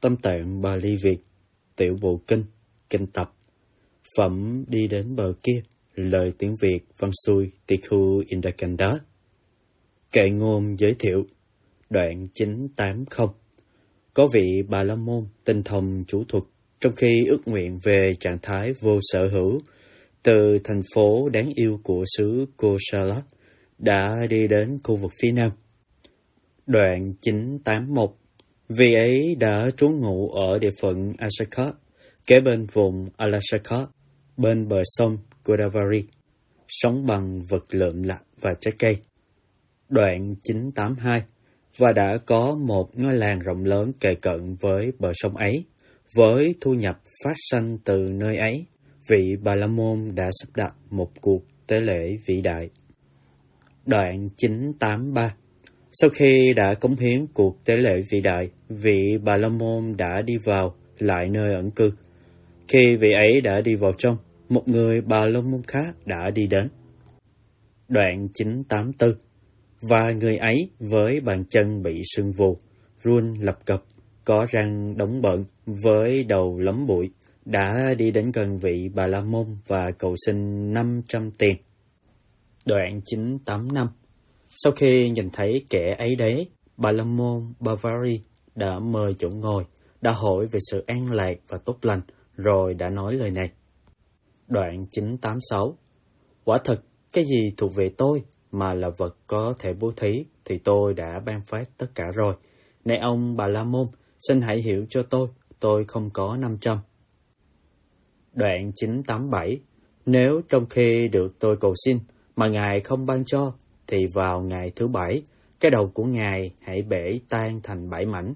Tâm tạng Bali Việt, tiểu bộ kinh, kinh tập. Phẩm đi đến bờ kia, lời tiếng Việt văn xuôi Tikhu Indakanda. Kệ ngôn giới thiệu, đoạn 980. Có vị Bà La Môn tinh thông chú thuật, trong khi ước nguyện về trạng thái vô sở hữu, từ thành phố đáng yêu của xứ Kosala, đã đi đến khu vực phía nam. Đoạn 981. Vị ấy đã trú ngụ ở địa phận Asaka, kế bên vùng Alasaka, bên bờ sông Godavari, sống bằng vật lượm lặt và trái cây. Đoạn 982. Và đã có một ngôi làng rộng lớn kề cận với bờ sông ấy, với thu nhập phát sanh từ nơi ấy, vị Bà La Môn đã sắp đặt một cuộc tế lễ vĩ đại. Đoạn 983. Sau khi đã cống hiến cuộc tế lễ vĩ đại, vị Bà La Môn đã đi vào lại nơi ẩn cư. Khi vị ấy đã đi vào trong, một người Bà La Môn khác đã đi đến. Đoạn 984. Và người ấy với bàn chân bị sưng vù, run lập cập, có răng đóng bận, với đầu lấm bụi, đã đi đến gần vị Bà La Môn và cầu xin 500 tiền. Đoạn 985. Sau khi nhìn thấy kẻ ấy đấy, Bà La Môn Bavari đã mời chỗ ngồi, đã hỏi về sự an lạc và tốt lành, rồi đã nói lời này. Đoạn 986. Quả thật, cái gì thuộc về tôi mà là vật có thể bố thí thì tôi đã ban phát tất cả rồi. Này ông Bà La Môn, xin hãy hiểu cho tôi không có 500. Đoạn 987. Nếu trong khi được tôi cầu xin mà Ngài không ban cho, thì vào ngày thứ 7, cái đầu của Ngài hãy bể tan thành 7 mảnh.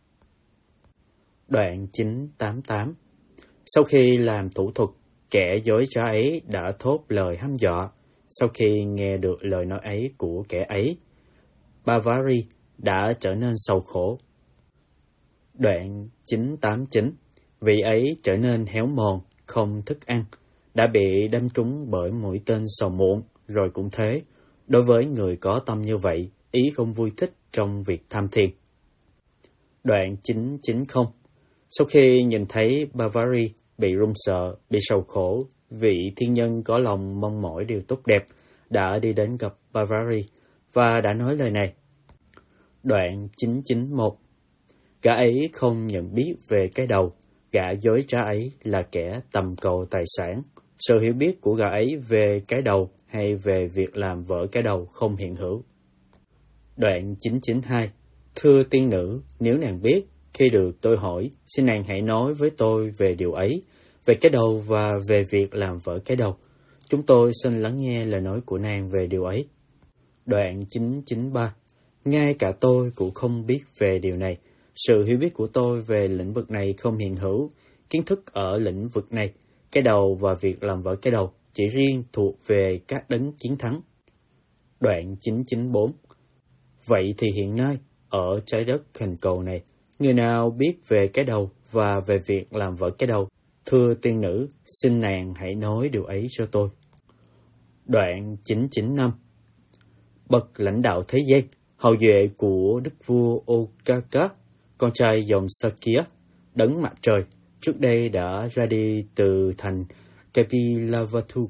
Đoạn 988. Sau khi làm thủ thuật, kẻ dối trá ấy đã thốt lời hăm dọa. Sau khi nghe được lời nói ấy của kẻ ấy, Bavari đã trở nên sầu khổ. Đoạn 989. Vị ấy trở nên héo mòn, không thức ăn, đã bị đâm trúng bởi mũi tên sầu muộn, rồi cũng thế. Đối với người có tâm như vậy, ý không vui thích trong việc tham thiền. Đoạn 990. Sau khi nhìn thấy Bavari bị run sợ, bị sầu khổ, vị thiên nhân có lòng mong mỏi điều tốt đẹp đã đi đến gặp Bavari và đã nói lời này. Đoạn 991. Gã ấy không nhận biết về cái đầu, gã dối trá ấy là kẻ tầm cầu tài sản. Sự hiểu biết của gã ấy về cái đầu hay về việc làm vỡ cái đầu không hiện hữu. Đoạn 992. Thưa tiên nữ, nếu nàng biết, khi được tôi hỏi, xin nàng hãy nói với tôi về điều ấy, về cái đầu và về việc làm vỡ cái đầu. Chúng tôi xin lắng nghe lời nói của nàng về điều ấy. Đoạn 993. Ngay cả tôi cũng không biết về điều này. Sự hiểu biết của tôi về lĩnh vực này không hiện hữu. Kiến thức ở lĩnh vực này, cái đầu và việc làm vỡ cái đầu, chỉ riêng thuộc về các đấng chiến thắng. Đoạn 994. Vậy thì hiện nay, ở trái đất hình cầu này, người nào biết về cái đầu và về việc làm vỡ cái đầu? Thưa tiên nữ, xin nàng hãy nói điều ấy cho tôi. Đoạn 995. Bậc lãnh đạo thế gian, hậu duệ của đức vua Okaka, con trai dòng Sakya, đấng mặt trời, trước đây đã ra đi từ thành Kapilavatthu.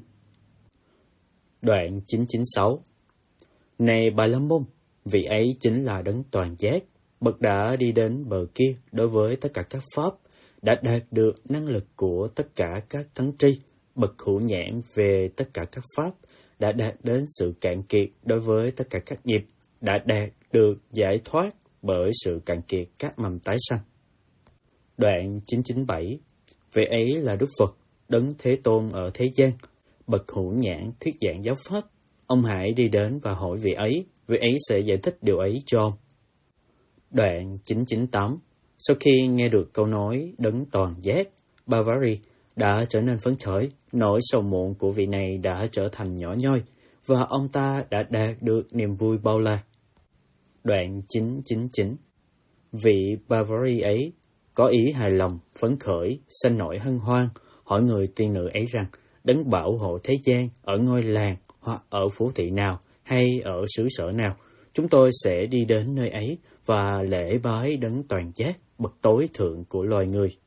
Đoạn 996. Này Bà La Môn, vị ấy chính là đấng toàn giác, bậc đã đi đến bờ kia đối với tất cả các pháp, đã đạt được năng lực của tất cả các thắng tri, bậc hữu nhãn về tất cả các pháp, đã đạt đến sự cạn kiệt đối với tất cả các nghiệp, đã đạt được giải thoát bởi sự cạn kiệt các mầm tái sanh. Đoạn 997. Vị ấy là Đức Phật, đấng Thế Tôn ở thế gian, bậc hữu nhãn thuyết giảng giáo pháp. Ông hãy đi đến và hỏi vị ấy sẽ giải thích điều ấy cho ông. Đoạn 998. Sau khi nghe được câu nói đấng toàn giác, Bavari đã trở nên phấn khởi, nỗi sầu muộn của vị này đã trở thành nhỏ nhoi, và ông ta đã đạt được niềm vui bao la. Đoạn 999. Vị Bavari ấy có ý hài lòng, phấn khởi, sanh nổi hân hoan, hỏi người tiên nữ ấy rằng, đấng bảo hộ thế gian ở ngôi làng hoặc ở phố thị nào hay ở xứ sở nào, chúng tôi sẽ đi đến nơi ấy và lễ bái đấng toàn giác, bậc tối thượng của loài người.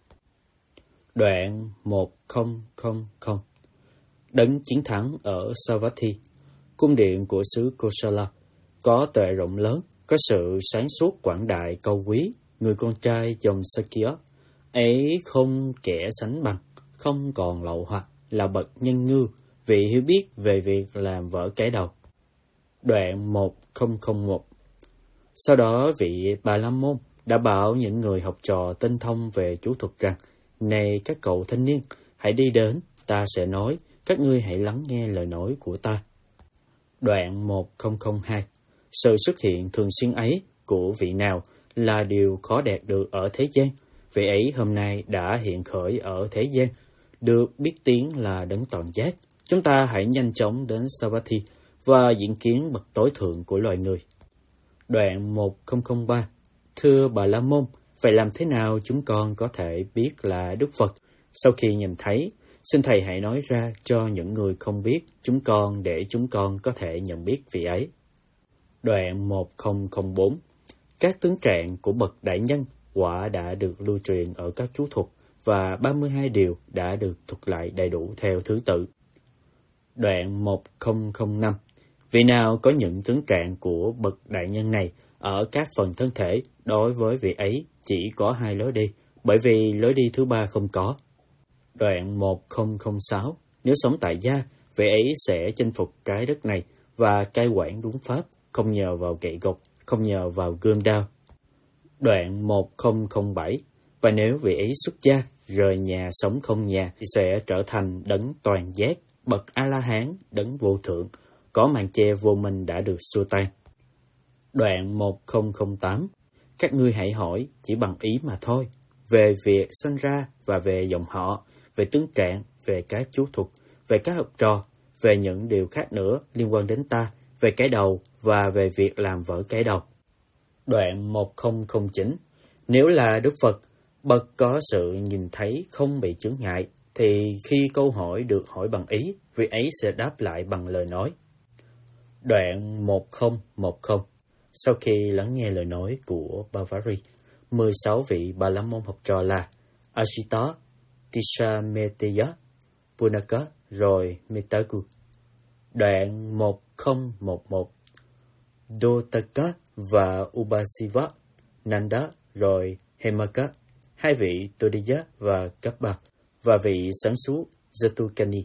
Đoạn 1000. Đấng chiến thắng ở Savatthi, cung điện của xứ Kosala, có tuệ rộng lớn, có sự sáng suốt quảng đại cao quý, người con trai dòng Sakya, ấy không kẻ sánh bằng, không còn lậu hoặc, là bậc nhân ngư, vị hiểu biết về việc làm vỡ cái đầu. Đoạn 1001. Sau đó vị Bà La Môn đã bảo những người học trò tinh thông về chú thuật rằng: này các cậu thanh niên, hãy đi đến, ta sẽ nói, các ngươi hãy lắng nghe lời nói của ta. Đoạn 1002. Sự xuất hiện thường xuyên ấy của vị nào là điều khó đạt được ở thế gian. Vị ấy hôm nay đã hiện khởi ở thế gian, được biết tiếng là đấng toàn giác. Chúng ta hãy nhanh chóng đến Savatthi và diễn kiến bậc tối thượng của loài người. Đoạn 1003. Thưa Bà La Môn, vậy làm thế nào chúng con có thể biết là Đức Phật? Sau khi nhìn thấy, xin Thầy hãy nói ra cho những người không biết chúng con để chúng con có thể nhận biết vị ấy. Đoạn 1004. Các tướng trạng của bậc đại nhân quả đã được lưu truyền ở các chú thuật và 32 điều đã được thuật lại đầy đủ theo thứ tự. Đoạn 1005. Vì nào có những tướng trạng của bậc đại nhân này ở các phần thân thể, đối với vị ấy chỉ có 2 lối đi, bởi vì lối đi thứ 3 không có. Đoạn 1006. Nếu sống tại gia, vị ấy sẽ chinh phục cái đất này và cai quản đúng pháp, không nhờ vào gậy gộc, không nhờ vào gươm đao. Đoạn 1007. Và nếu vị ấy xuất gia, rời nhà sống không nhà, thì sẽ trở thành đấng toàn giác, bậc A-la-hán, đấng vô thượng, có màn che vô minh đã được xua tan. Đoạn 1008. Các ngươi hãy hỏi chỉ bằng ý mà thôi, về việc sanh ra và về dòng họ, về tướng trạng, về các chú thuật, về các học trò, về những điều khác nữa liên quan đến ta, về cái đầu và về việc làm vỡ cái đầu. Đoạn 1009. Nếu là Đức Phật, bậc có sự nhìn thấy không bị chướng ngại, thì khi câu hỏi được hỏi bằng ý, vị ấy sẽ đáp lại bằng lời nói. Đoạn 1010. Sau khi lắng nghe lời nói của Bavari, 16 vị Bà La Môn học trò là Ajita, Tishameteya, Punaka, rồi Mitaku. Đoạn 1011. Dotaka và Ubasiva, Nanda, rồi Hemaka, 2 vị Todiya và Kappa, và vị sáng suốt Jatukani.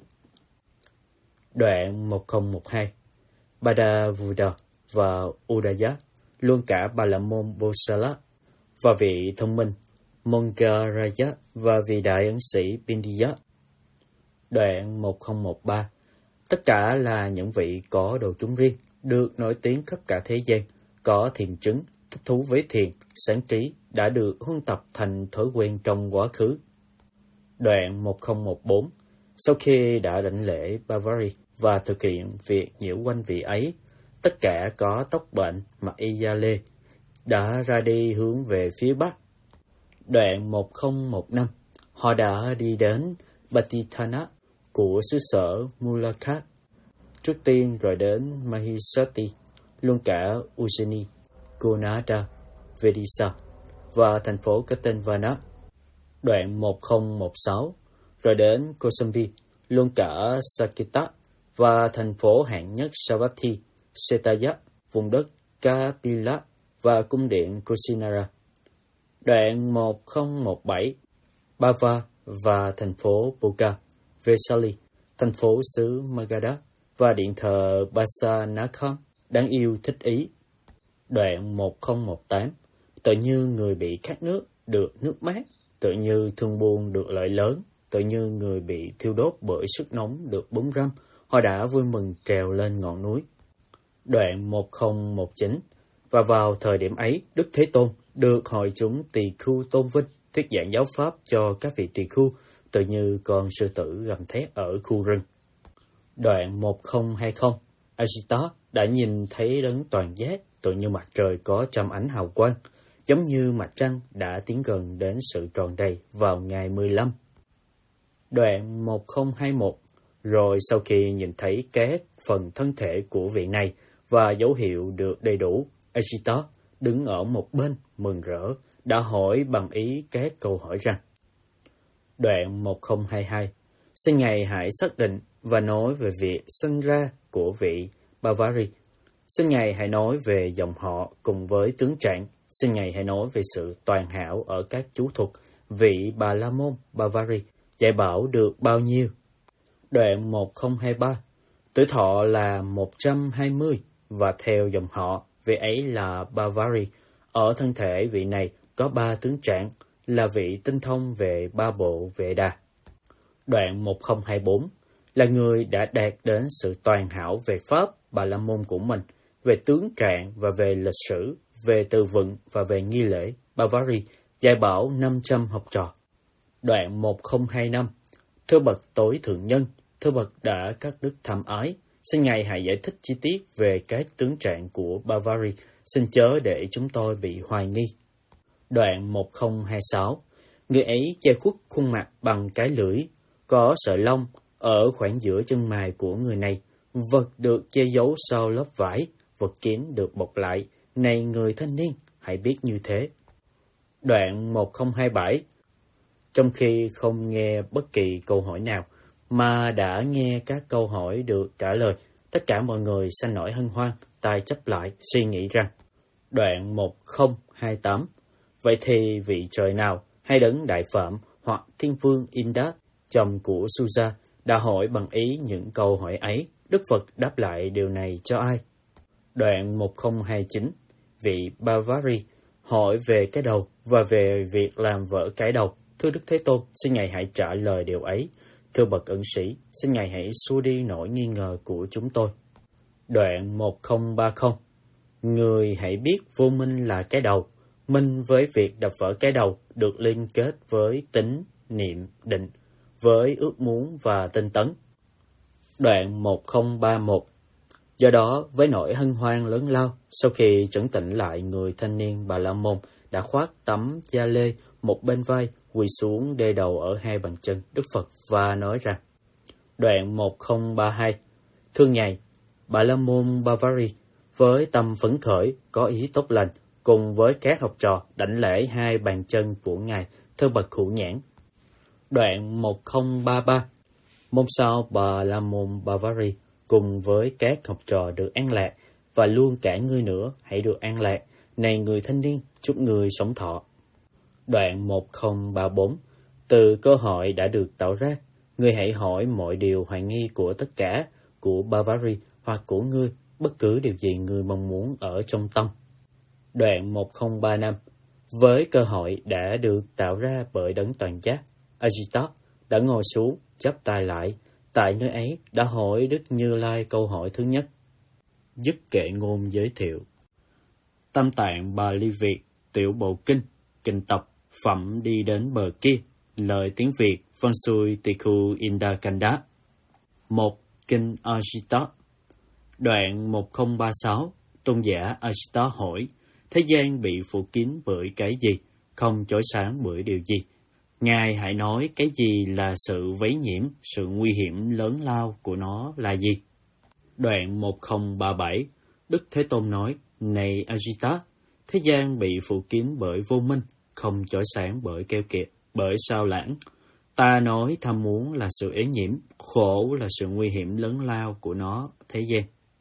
Đoạn 1012. Badavuda và Udaya, luôn cả Bà La Môn Bosala, và vị thông minh Mongaraya và vị đại ấn sĩ Bindiya. Đoạn 1013. Tất cả là những vị có đồ chúng riêng, được nổi tiếng khắp cả thế gian, có thiền chứng, thích thú với thiền, sáng trí, đã được huân tập thành thói quen trong quá khứ. Đoạn 1014. Sau khi đã đảnh lễ Bavari và thực hiện việc nhiễu quanh vị ấy, tất cả có tóc bệnh, mặc y da lê, đã ra đi hướng về phía bắc. Đoạn 1015. Họ đã đi đến Patithana của xứ sở Mulakat, trước tiên rồi đến Mahisati, luôn cả Ujjaini, Gonada, Vedisa và thành phố có tên Vana. Đoạn 1016. Rồi đến Kosambi, luôn cả Saketa và thành phố hạng nhất Savatthi, Setaya, vùng đất Kapila và cung điện Kusinara. Đoạn 1017. Bava và thành phố Boga, Vesali, thành phố xứ Magadha và điện thờ Basanakham, đáng yêu thích ý. Đoạn 1018. Tự như người bị khát nước được nước mát, tự như thương buồn được lợi lớn, tự như người bị thiêu đốt bởi sức nóng được búng râm, họ đã vui mừng trèo lên ngọn núi. Đoạn 1019. Và vào thời điểm ấy, Đức Thế Tôn được hội chúng tỳ khưu tôn vinh, thuyết giảng giáo pháp cho các vị tỳ khưu, tự như con sư tử gầm thét ở khu rừng. Đoạn 1020. Ajita đã nhìn thấy đấng toàn giác, tự như mặt trời có trăm ánh hào quang, giống như mặt trăng đã tiến gần đến sự tròn đầy vào ngày 15. Đoạn 1021. Rồi sau khi nhìn thấy các phần thân thể của vị này và dấu hiệu được đầy đủ, Agitos đứng ở một bên mừng rỡ, đã hỏi bằng ý các câu hỏi rằng: Đoạn 1022. Xin Ngài hãy xác định và nói về việc sinh ra của vị Bavary. Xin Ngài hãy nói về dòng họ cùng với tướng trạng. Xin Ngài hãy nói về sự toàn hảo ở các chú thuật. Vị Bà La Môn Bavary dạy bảo được bao nhiêu? Đoạn 1023. Tuổi thọ là 120 và theo dòng họ, vị ấy là Bavary. Ở thân thể vị này có 3 tướng trạng, là vị tinh thông về 3 bộ Veda. Đoạn 1024. Là người đã đạt đến sự toàn hảo về pháp Bà La Môn của mình, về tướng trạng và về lịch sử, về từ vựng và về nghi lễ. Bavary dạy bảo 500 học trò. Đoạn 1025. Thưa bậc tối thượng nhân, thưa bậc đã các đức tham ái, xin Ngài hãy giải thích chi tiết về các tướng trạng của Bavary, xin chớ để chúng tôi bị hoài nghi. Đoạn 1026. Người ấy che khuất khuôn mặt bằng cái lưỡi, có sợi lông ở khoảng giữa chân mày của người này, vật được che giấu sau lớp vải, vật kín được bọc lại. Này người thanh niên, hãy biết như thế. Đoạn 1027. Trong khi không nghe bất kỳ câu hỏi nào, mà đã nghe các câu hỏi được trả lời, tất cả mọi người sanh nổi hân hoan, tay chắp lại, suy nghĩ rằng. Đoạn 1028. Vậy thì vị trời nào, hay đấng đại phạm, hoặc thiên vương Indat, chồng của Suja, đã hỏi bằng ý những câu hỏi ấy, Đức Phật đáp lại điều này cho ai? Đoạn 1029. Vị Bavary hỏi về cái đầu và về việc làm vỡ cái đầu. Thưa Đức Thế Tôn, xin Ngài hãy trả lời điều ấy. Thưa bậc ẩn sĩ, xin Ngài hãy xua đi nỗi nghi ngờ của chúng tôi. Đoạn 1030. Người hãy biết vô minh là cái đầu. Minh với việc đập vỡ cái đầu được liên kết với tính, niệm, định, với ước muốn và tinh tấn. Đoạn 1031. Do đó, với nỗi hân hoan lớn lao, sau khi trấn tĩnh lại, người thanh niên Bà La Môn đã khoác tấm da lê một bên vai, quỳ xuống đê đầu ở 2 bàn chân Đức Phật và nói rằng. Đoạn 1032. Thưa Ngài, Bà La Môn Bavary với tâm phấn khởi, có ý tốt lành, cùng với các học trò đảnh lễ 2 bàn chân của Ngài, thưa bậc hữu nhãn. Đoạn 1033. Mong sao Bà La Môn Bavary cùng với các học trò được an lạc, và luôn cả ngươi nữa hãy được an lạc. Này người thanh niên, chúc ngươi sống thọ. Đoạn 1034. Từ cơ hội đã được tạo ra, ngươi hãy hỏi mọi điều hoài nghi của tất cả, của Bavary hoặc của ngươi, bất cứ điều gì ngươi mong muốn ở trong tâm. Đoạn 1035. Với cơ hội đã được tạo ra bởi đấng toàn giác, Agitos đã ngồi xuống, chắp tay lại. Tại nơi ấy đã hỏi Đức Như Lai câu hỏi thứ nhất. Dứt kệ ngôn giới thiệu. Tam tạng Bali Việt, tiểu bộ kinh, kinh tập, phẩm đi đến bờ kia, lời tiếng Việt, phân xuôi Tikhu Indakanda. 1. Kinh Agitos. Đoạn 1036. Tôn giả Agitos hỏi, thế gian bị phủ kín bởi cái gì, không chói sáng bởi điều gì? Ngài hãy nói cái gì là sự vấy nhiễm, sự nguy hiểm lớn lao của nó là gì? Đoạn 1037. Đức Thế Tôn nói, này Agitos, thế gian bị phủ kín bởi vô minh, không chói sáng bởi keo kiệt, bởi sao lãng. Ta nói tham muốn là sự ế nhiễm, khổ là sự nguy hiểm lớn lao của nó thế gian.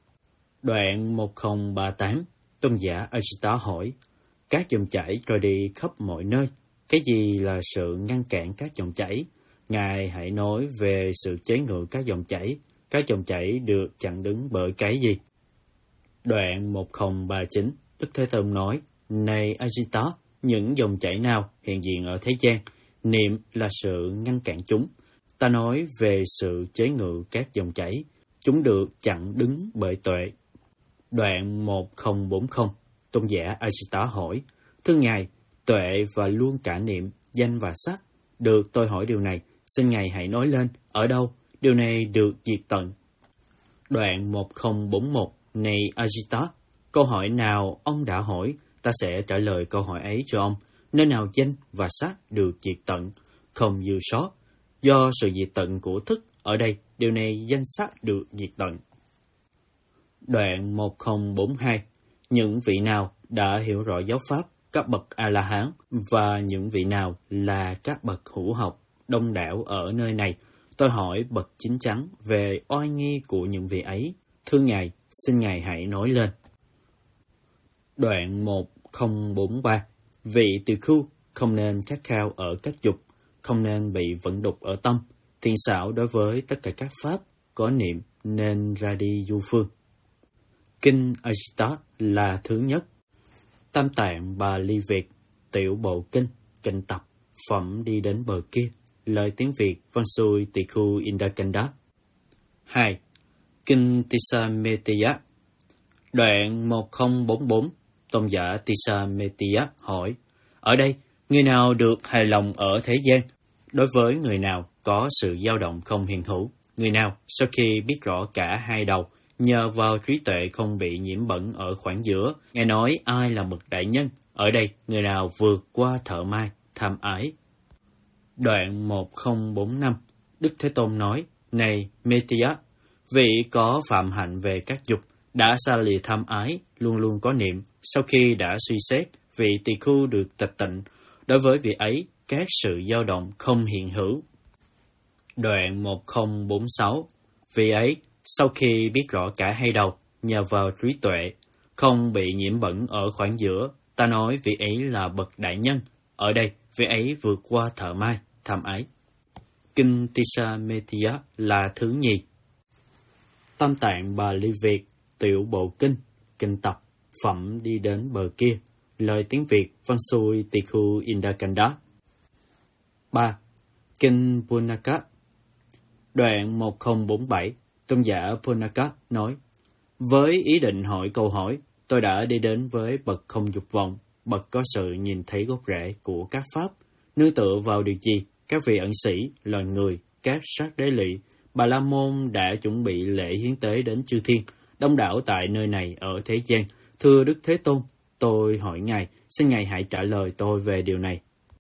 Đoạn 1038. Tôn giả Agitos hỏi, các dòng chảy trôi đi khắp mọi nơi, cái gì là sự ngăn cản các dòng chảy? Ngài hãy nói về sự chế ngự các dòng chảy được chặn đứng bởi cái gì? Đoạn 1039. Đức Thế Tôn nói, này Agitos, những dòng chảy nào hiện diện ở thế gian, niệm là sự ngăn cản chúng. Ta nói về sự chế ngự các dòng chảy, chúng được chặn đứng bởi tuệ. Đoạn 1040. Tôn giả Agitos hỏi, thưa Ngài, tuệ và luôn cả niệm, danh và sắc, được tôi hỏi điều này, xin Ngài hãy nói lên, ở đâu điều này được diệt tận? Đoạn 1041. Này Agitos, câu hỏi nào ông đã hỏi, ta sẽ trả lời câu hỏi ấy cho ông. Nơi nào danh và sắc được diệt tận, không dư sót, do sự diệt tận của thức, ở đây điều này danh sắc được diệt tận. Đoạn 1042. những vị nào đã hiểu rõ giáo pháp, các bậc A-la-hán, và những vị nào là các bậc hữu học đông đảo ở nơi này. Tôi hỏi bậc chín chắn về oai nghi của những vị ấy. Thưa Ngài, xin Ngài hãy nói lên. Đoạn 1043. Vị tỳ khưu không nên khát khao ở các dục, không nên bị vận đục ở tâm, thiện xảo đối với tất cả các pháp, có niệm nên ra đi du phương. Kinh Ajita là thứ nhất. Tam tạng Bà Ly Việt, tiểu bộ kinh, kinh tập, phẩm đi đến bờ kia, lời tiếng Việt văn xuôi tỳ khu Indakanda. 2. Kinh Tisametia. Đoạn 1044, tôn giả Tisametia hỏi, ở đây, người nào được hài lòng ở thế gian? Đối với người nào có sự dao động không hiện hữu, người nào sau khi biết rõ cả hai đầu, nhờ vào trí tuệ không bị nhiễm bẩn ở khoảng giữa, nghe nói ai là bậc đại nhân, ở đây người nào vượt qua thợ mai, tham ái. Đoạn 1045, Đức Thế Tôn nói, này Metia, vị có phạm hạnh về các dục, đã xa lìa tham ái, luôn luôn có niệm, sau khi đã suy xét, vị tỳ khưu được tịch tịnh, đối với vị ấy, các sự dao động không hiện hữu. Đoạn 1046, vị ấy, sau khi biết rõ cả hai đầu, nhờ vào trí tuệ, không bị nhiễm bẩn ở khoảng giữa, ta nói vị ấy là bậc đại nhân, ở đây vị ấy vượt qua thợ mai, tham ái. Kinh Tisametia là thứ nhì. Tam tạng Bà Ly Việt, tiểu bộ kinh, kinh tập, phẩm đi đến bờ kia, lời tiếng Việt văn xuôi tỳ khu Indakanda. 3. Kinh Punaka. Đoạn 1047, tôn giả Punaka nói, với ý định hỏi câu hỏi, tôi đã đi đến với bậc không dục vọng, bậc có sự nhìn thấy gốc rễ của các pháp, nương tựa vào điều gì? Các vị ẩn sĩ, loài người, các sát đế lỵ, Bà La Môn đã chuẩn bị lễ hiến tế đến chư thiên, đông đảo tại nơi này ở thế gian. Thưa Đức Thế Tôn, tôi hỏi Ngài, xin Ngài hãy trả lời tôi về điều này.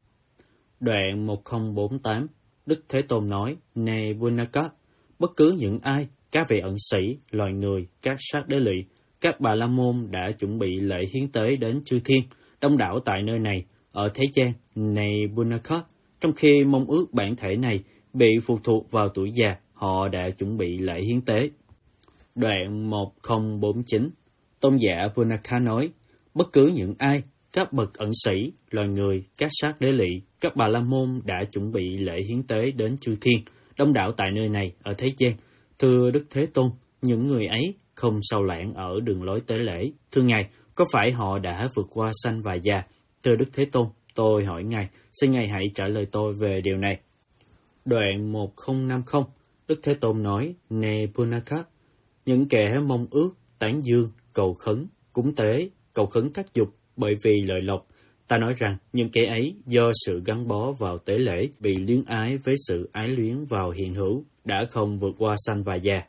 Đoạn 1048, Đức Thế Tôn nói, này Punaka, bất cứ những ai, các vị ẩn sĩ, loài người, các sát đế lỵ, các Bà La Môn đã chuẩn bị lễ hiến tế đến chư thiên, đông đảo tại nơi này, ở thế gian, này Punaka, trong khi mong ước bản thể này bị phụ thuộc vào tuổi già, họ đã chuẩn bị lễ hiến tế. Đoạn 1049, tôn giả Punaka nói, bất cứ những ai, các bậc ẩn sĩ, loài người, các sát đế lỵ, các Bà La Môn đã chuẩn bị lễ hiến tế đến chư thiên, đông đảo tại nơi này, ở thế gian. Thưa Đức Thế Tôn, những người ấy không sao lãng ở đường lối tế lễ. Thưa Ngài, có phải họ đã vượt qua sanh và già? Thưa Đức Thế Tôn, tôi hỏi Ngài, xin Ngài hãy trả lời tôi về điều này. Đoạn 1050, Đức Thế Tôn nói, này Punaka, những kẻ mong ước, tán dương, cầu khấn, cúng tế, cầu khấn các dục bởi vì lợi lộc, ta nói rằng những kẻ ấy do sự gắn bó vào tế lễ bị luyến ái với sự ái luyến vào hiện hữu, đã không vượt qua sanh và già.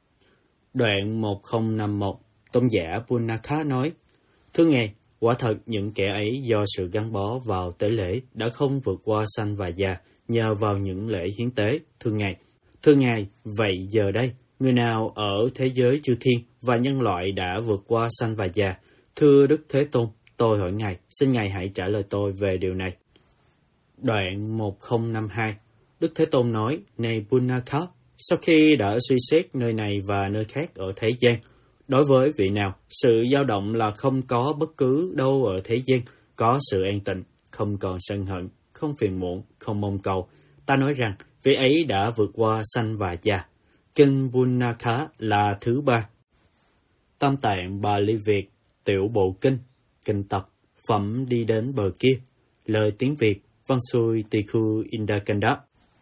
Đoạn 1051, tôn giả Punaka nói, thưa Ngài, quả thật những kẻ ấy do sự gắn bó vào tế lễ đã không vượt qua sanh và già nhờ vào những lễ hiến tế. Thưa Ngài, vậy giờ đây, người nào ở thế giới chư thiên và nhân loại đã vượt qua sanh và già? Thưa Đức Thế Tôn, tôi hỏi Ngài, xin Ngài hãy trả lời tôi về điều này. Đoạn 1052, Đức Thế Tôn nói, này Punaka, sau khi đã suy xét nơi này và nơi khác ở thế gian, đối với vị nào, sự dao động là không có bất cứ đâu ở thế gian, có sự an tịnh, không còn sân hận, không phiền muộn, không mong cầu. Ta nói rằng, vị ấy đã vượt qua sanh và già. Kinh Punaka là thứ 3. Tam tạng Bà Ly Việt, tiểu bộ kinh, kinh tập, phẩm đi đến bờ kia, lời tiếng Việt, văn xuôi tỳ khu Indakanda.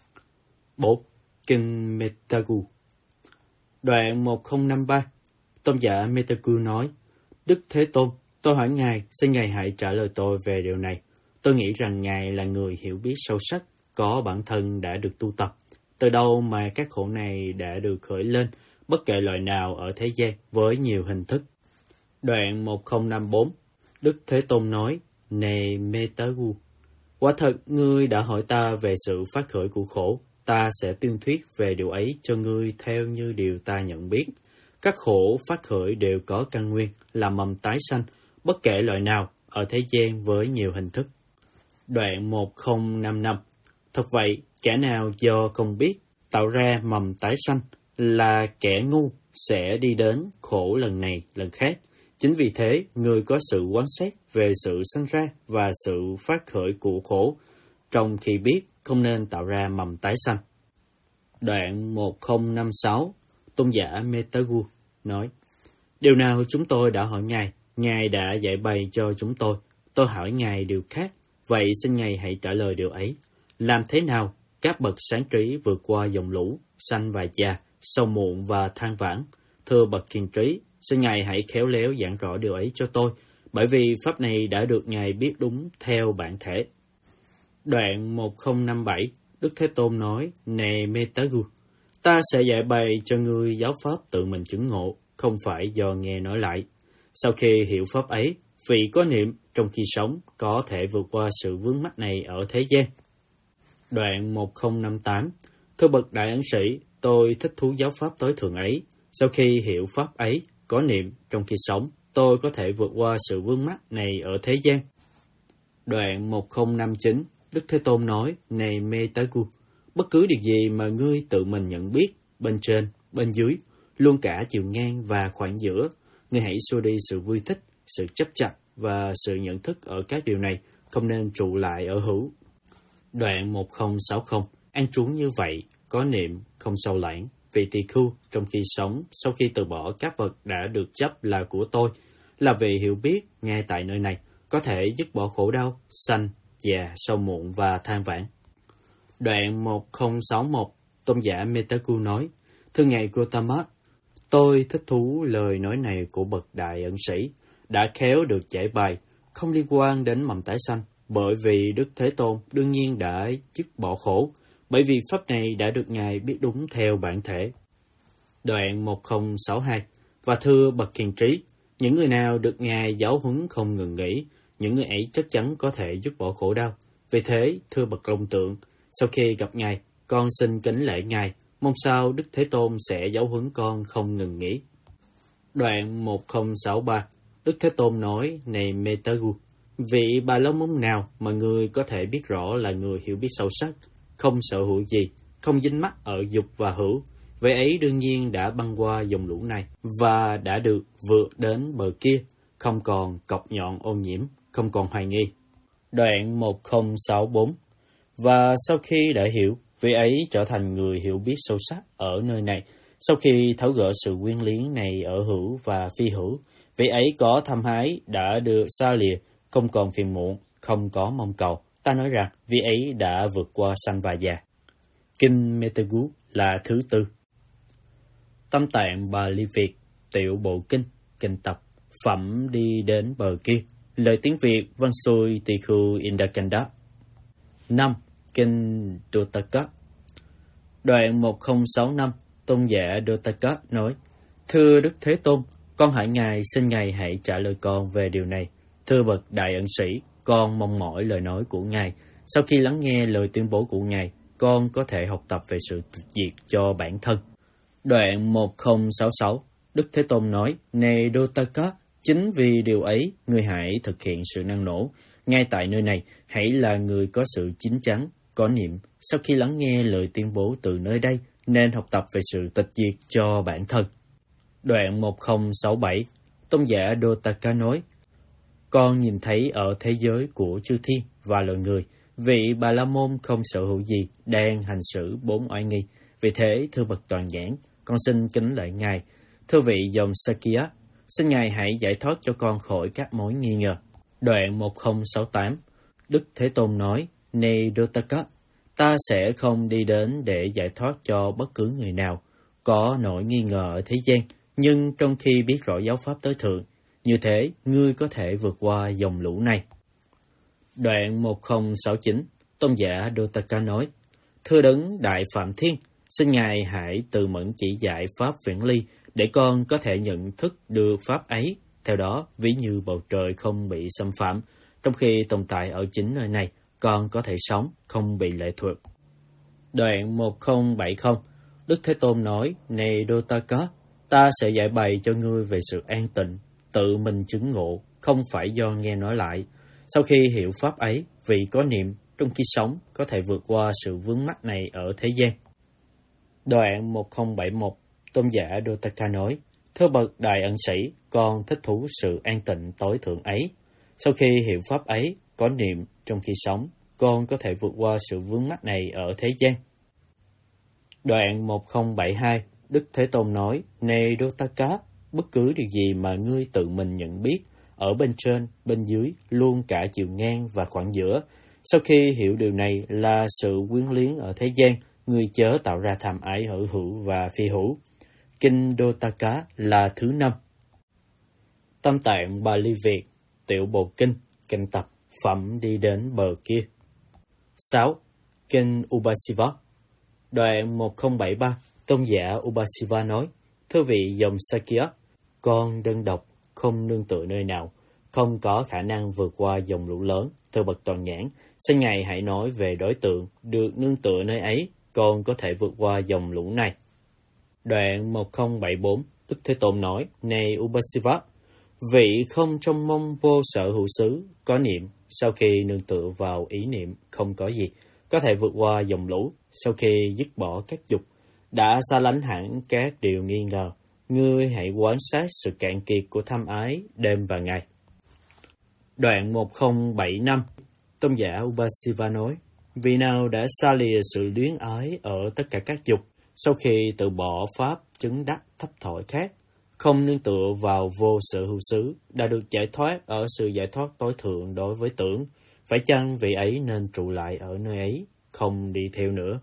4. Kinh Metagu. Đoạn 1053, tôn giả Metagu nói, Đức Thế Tôn, tôi hỏi Ngài, xin Ngài hãy trả lời tôi về điều này. Tôi nghĩ rằng Ngài là người hiểu biết sâu sắc, có bản thân đã được tu tập. Từ đâu mà các khổ này đã được khởi lên, bất kể loại nào ở thế gian với nhiều hình thức. Đoạn 1054, Đức Thế Tôn nói, này Metagu, quả thật ngươi đã hỏi ta về sự phát khởi của khổ, ta sẽ tuyên thuyết về điều ấy cho ngươi theo như điều ta nhận biết. Các khổ phát khởi đều có căn nguyên là mầm tái sanh, bất kể loại nào, ở thế gian với nhiều hình thức. Đoạn 1055. Thật vậy, kẻ nào do không biết tạo ra mầm tái sanh là kẻ ngu sẽ đi đến khổ lần này lần khác. Chính vì thế, người có sự quán xét về sự sanh ra và sự phát khởi của khổ, trong khi biết không nên tạo ra mầm tái sanh. Đoạn 1056, tôn giả Metagu nói, điều nào chúng tôi đã hỏi Ngài, Ngài đã dạy bày cho chúng tôi hỏi Ngài điều khác, vậy xin Ngài hãy trả lời điều ấy. Làm thế nào các bậc sáng trí vượt qua dòng lũ, sanh và già, sâu muộn và than vãn? Thưa bậc kiên trí, xin Ngài hãy khéo léo giảng rõ điều ấy cho tôi, bởi vì pháp này đã được Ngài biết đúng theo bản thể. Đoạn 1057, Đức Thế Tôn nói, này Metagu, ta sẽ dạy bày cho ngươi giáo pháp tự mình chứng ngộ, không phải do nghe nói lại. Sau khi hiểu pháp ấy, vị có niệm trong khi sống có thể vượt qua sự vướng mắc này ở thế gian. Đoạn 1058, thưa bậc đại ẩn sĩ, tôi thích thú giáo pháp tối thượng ấy. Sau khi hiểu pháp ấy, có niệm trong khi sống, tôi có thể vượt qua sự vướng mắc này ở thế gian. Đoạn 1059, Đức Thế Tôn nói, này Metagu, bất cứ điều gì mà ngươi tự mình nhận biết, bên trên, bên dưới, luôn cả chiều ngang và khoảng giữa, ngươi hãy xua đi sự vui thích, sự chấp chặt và sự nhận thức ở các điều này, không nên trụ lại ở hữu. Đoạn 1060, ăn trú như vậy, có niệm, không sâu lãng, vì tỳ khưu trong khi sống, sau khi từ bỏ các vật đã được chấp là của tôi, là vì hiểu biết ngay tại nơi này, có thể dứt bỏ khổ đau, sanh, già, sâu muộn và than vãn. Đoạn 1061, tôn giả Metagu nói, thưa ngài Gautama, tôi thích thú lời nói này của bậc đại ẩn sĩ, đã khéo được giải bày, không liên quan đến mầm tái sanh, bởi vì Đức Thế Tôn đương nhiên đã dứt bỏ khổ, bởi vì pháp này đã được Ngài biết đúng theo bản thể. Đoạn 1062, và thưa bậc hiền trí, những người nào được Ngài giáo huấn không ngừng nghỉ, những người ấy chắc chắn có thể dứt bỏ khổ đau. Vì thế, thưa bậc long tượng, sau khi gặp Ngài, con xin kính lễ Ngài, mong sao Đức Thế Tôn sẽ giáo huấn con không ngừng nghỉ. Đoạn 1063, Đức Thế Tôn nói, này Metagu, vị Bà La Môn nào mà người có thể biết rõ là người hiểu biết sâu sắc, không sở hữu gì, không dính mắc ở dục và hữu, vậy ấy đương nhiên đã băng qua dòng lũ này và đã được vượt đến bờ kia, không còn cọc nhọn ô nhiễm, không còn hoài nghi. Đoạn 1064, và sau khi đã hiểu, vị ấy trở thành người hiểu biết sâu sắc ở nơi này. Sau khi tháo gỡ sự quyến luyến này ở hữu và phi hữu, vị ấy có tham ái đã được xa lìa, không còn phiền muộn, không có mong cầu. Ta nói rằng vị ấy đã vượt qua sanh và già. Kinh Metagu là thứ tư. Tâm tạng Bali Việt, tiểu bộ kinh, kinh tập, phẩm đi đến bờ kia. Lời tiếng Việt văn xuôi tỳ khưu Indakanda. 5. Kinh Dotaka. Đoạn 1065, tôn giả Dotaka nói, thưa Đức Thế Tôn, con hỏi Ngài, xin Ngài hãy trả lời con về điều này. Thưa bậc đại ẩn sĩ, con mong mỏi lời nói của Ngài. Sau khi lắng nghe lời tuyên bố của Ngài, con có thể học tập về sự tịch diệt cho bản thân. Đoạn 1066, Đức Thế Tôn nói, này Dotaka, chính vì điều ấy, ngươi hãy thực hiện sự năng nổ. Ngay tại nơi này, hãy là người có sự chín chắn, có niệm. Sau khi lắng nghe lời tuyên bố từ nơi đây, nên học tập về sự tịch diệt cho bản thân. Đoạn 1067, tôn giả Dotaka nói, con nhìn thấy ở thế giới của chư thiên và loài người, vị Bà La Môn không sở hữu gì đang hành xử bốn oai nghi. Vì thế, thưa bậc toàn giảng, con xin kính lạy Ngài. Thưa vị dòng Sakya, xin Ngài hãy giải thoát cho con khỏi các mối nghi ngờ. Đoạn 1068, Đức Thế Tôn nói, này Dotaka, ta sẽ không đi đến để giải thoát cho bất cứ người nào có nỗi nghi ngờ ở thế gian, nhưng trong khi biết rõ giáo pháp tối thượng, như thế ngươi có thể vượt qua dòng lũ này. Đoạn 1069, tôn giả Dotaka nói, thưa đấng Đại Phạm Thiên, xin Ngài hãy từ mẫn chỉ dạy pháp viễn ly để con có thể nhận thức được pháp ấy. Theo đó, ví như bầu trời không bị xâm phạm, trong khi tồn tại ở chính nơi này, con có thể sống, không bị lệ thuộc. Đoạn 1070, Đức Thế Tôn nói, này Dotaka, Ta sẽ giải bày cho ngươi về sự an tịnh, tự mình chứng ngộ, không phải do nghe nói lại. Sau khi hiểu pháp ấy, vị có niệm trong khi sống có thể vượt qua sự vướng mắc này ở thế gian. Đoạn 1071, tôn giả Dotaka nói, thưa bậc đại ẩn sĩ, con thích thú sự an tịnh tối thượng ấy. Sau khi hiểu pháp ấy, có niệm trong khi sống, con có thể vượt qua sự vướng mắc này ở thế gian. Đoạn 1072, Đức Thế Tôn nói, này Dotaka, bất cứ điều gì mà ngươi tự mình nhận biết, ở bên trên, bên dưới, luôn cả chiều ngang và khoảng giữa. Sau khi hiểu điều này là sự quyến luyến ở thế gian, ngươi chớ tạo ra tham ái hữu hữu và phi hữu. Kinh Dotaka là thứ 5. Tâm tạng Bali Việt, Tiểu Bộ Kinh, Kinh tập, phẩm đi đến bờ kia. 6. Kinh Ubasiva. Đoạn 1073, tôn giả Ubasiva nói, thưa vị dòng Sakya, con đơn độc, không nương tựa nơi nào, không có khả năng vượt qua dòng lũ lớn. Thưa bậc toàn nhãn, xin Ngài hãy nói về đối tượng được nương tựa nơi ấy, con có thể vượt qua dòng lũ này. Đoạn 1074, Đức Thế Tôn nói, này Ubasiva, vị không trông mong vô sở hữu xứ, có niệm, sau khi nương tựa vào ý niệm không có gì, có thể vượt qua dòng lũ, sau khi dứt bỏ các dục, đã xa lánh hẳn các điều nghi ngờ. Ngươi hãy quan sát sự cạn kiệt của tham ái đêm và ngày. Đoạn 1075, tôn giả Ubasiva nói, vì nào đã xa lìa sự luyến ái ở tất cả các dục, sau khi từ bỏ pháp chứng đắc thấp thỏi khác, không nương tựa vào vô sở hữu xứ, đã được giải thoát ở sự giải thoát tối thượng đối với tưởng, phải chăng vị ấy nên trụ lại ở nơi ấy, không đi theo nữa?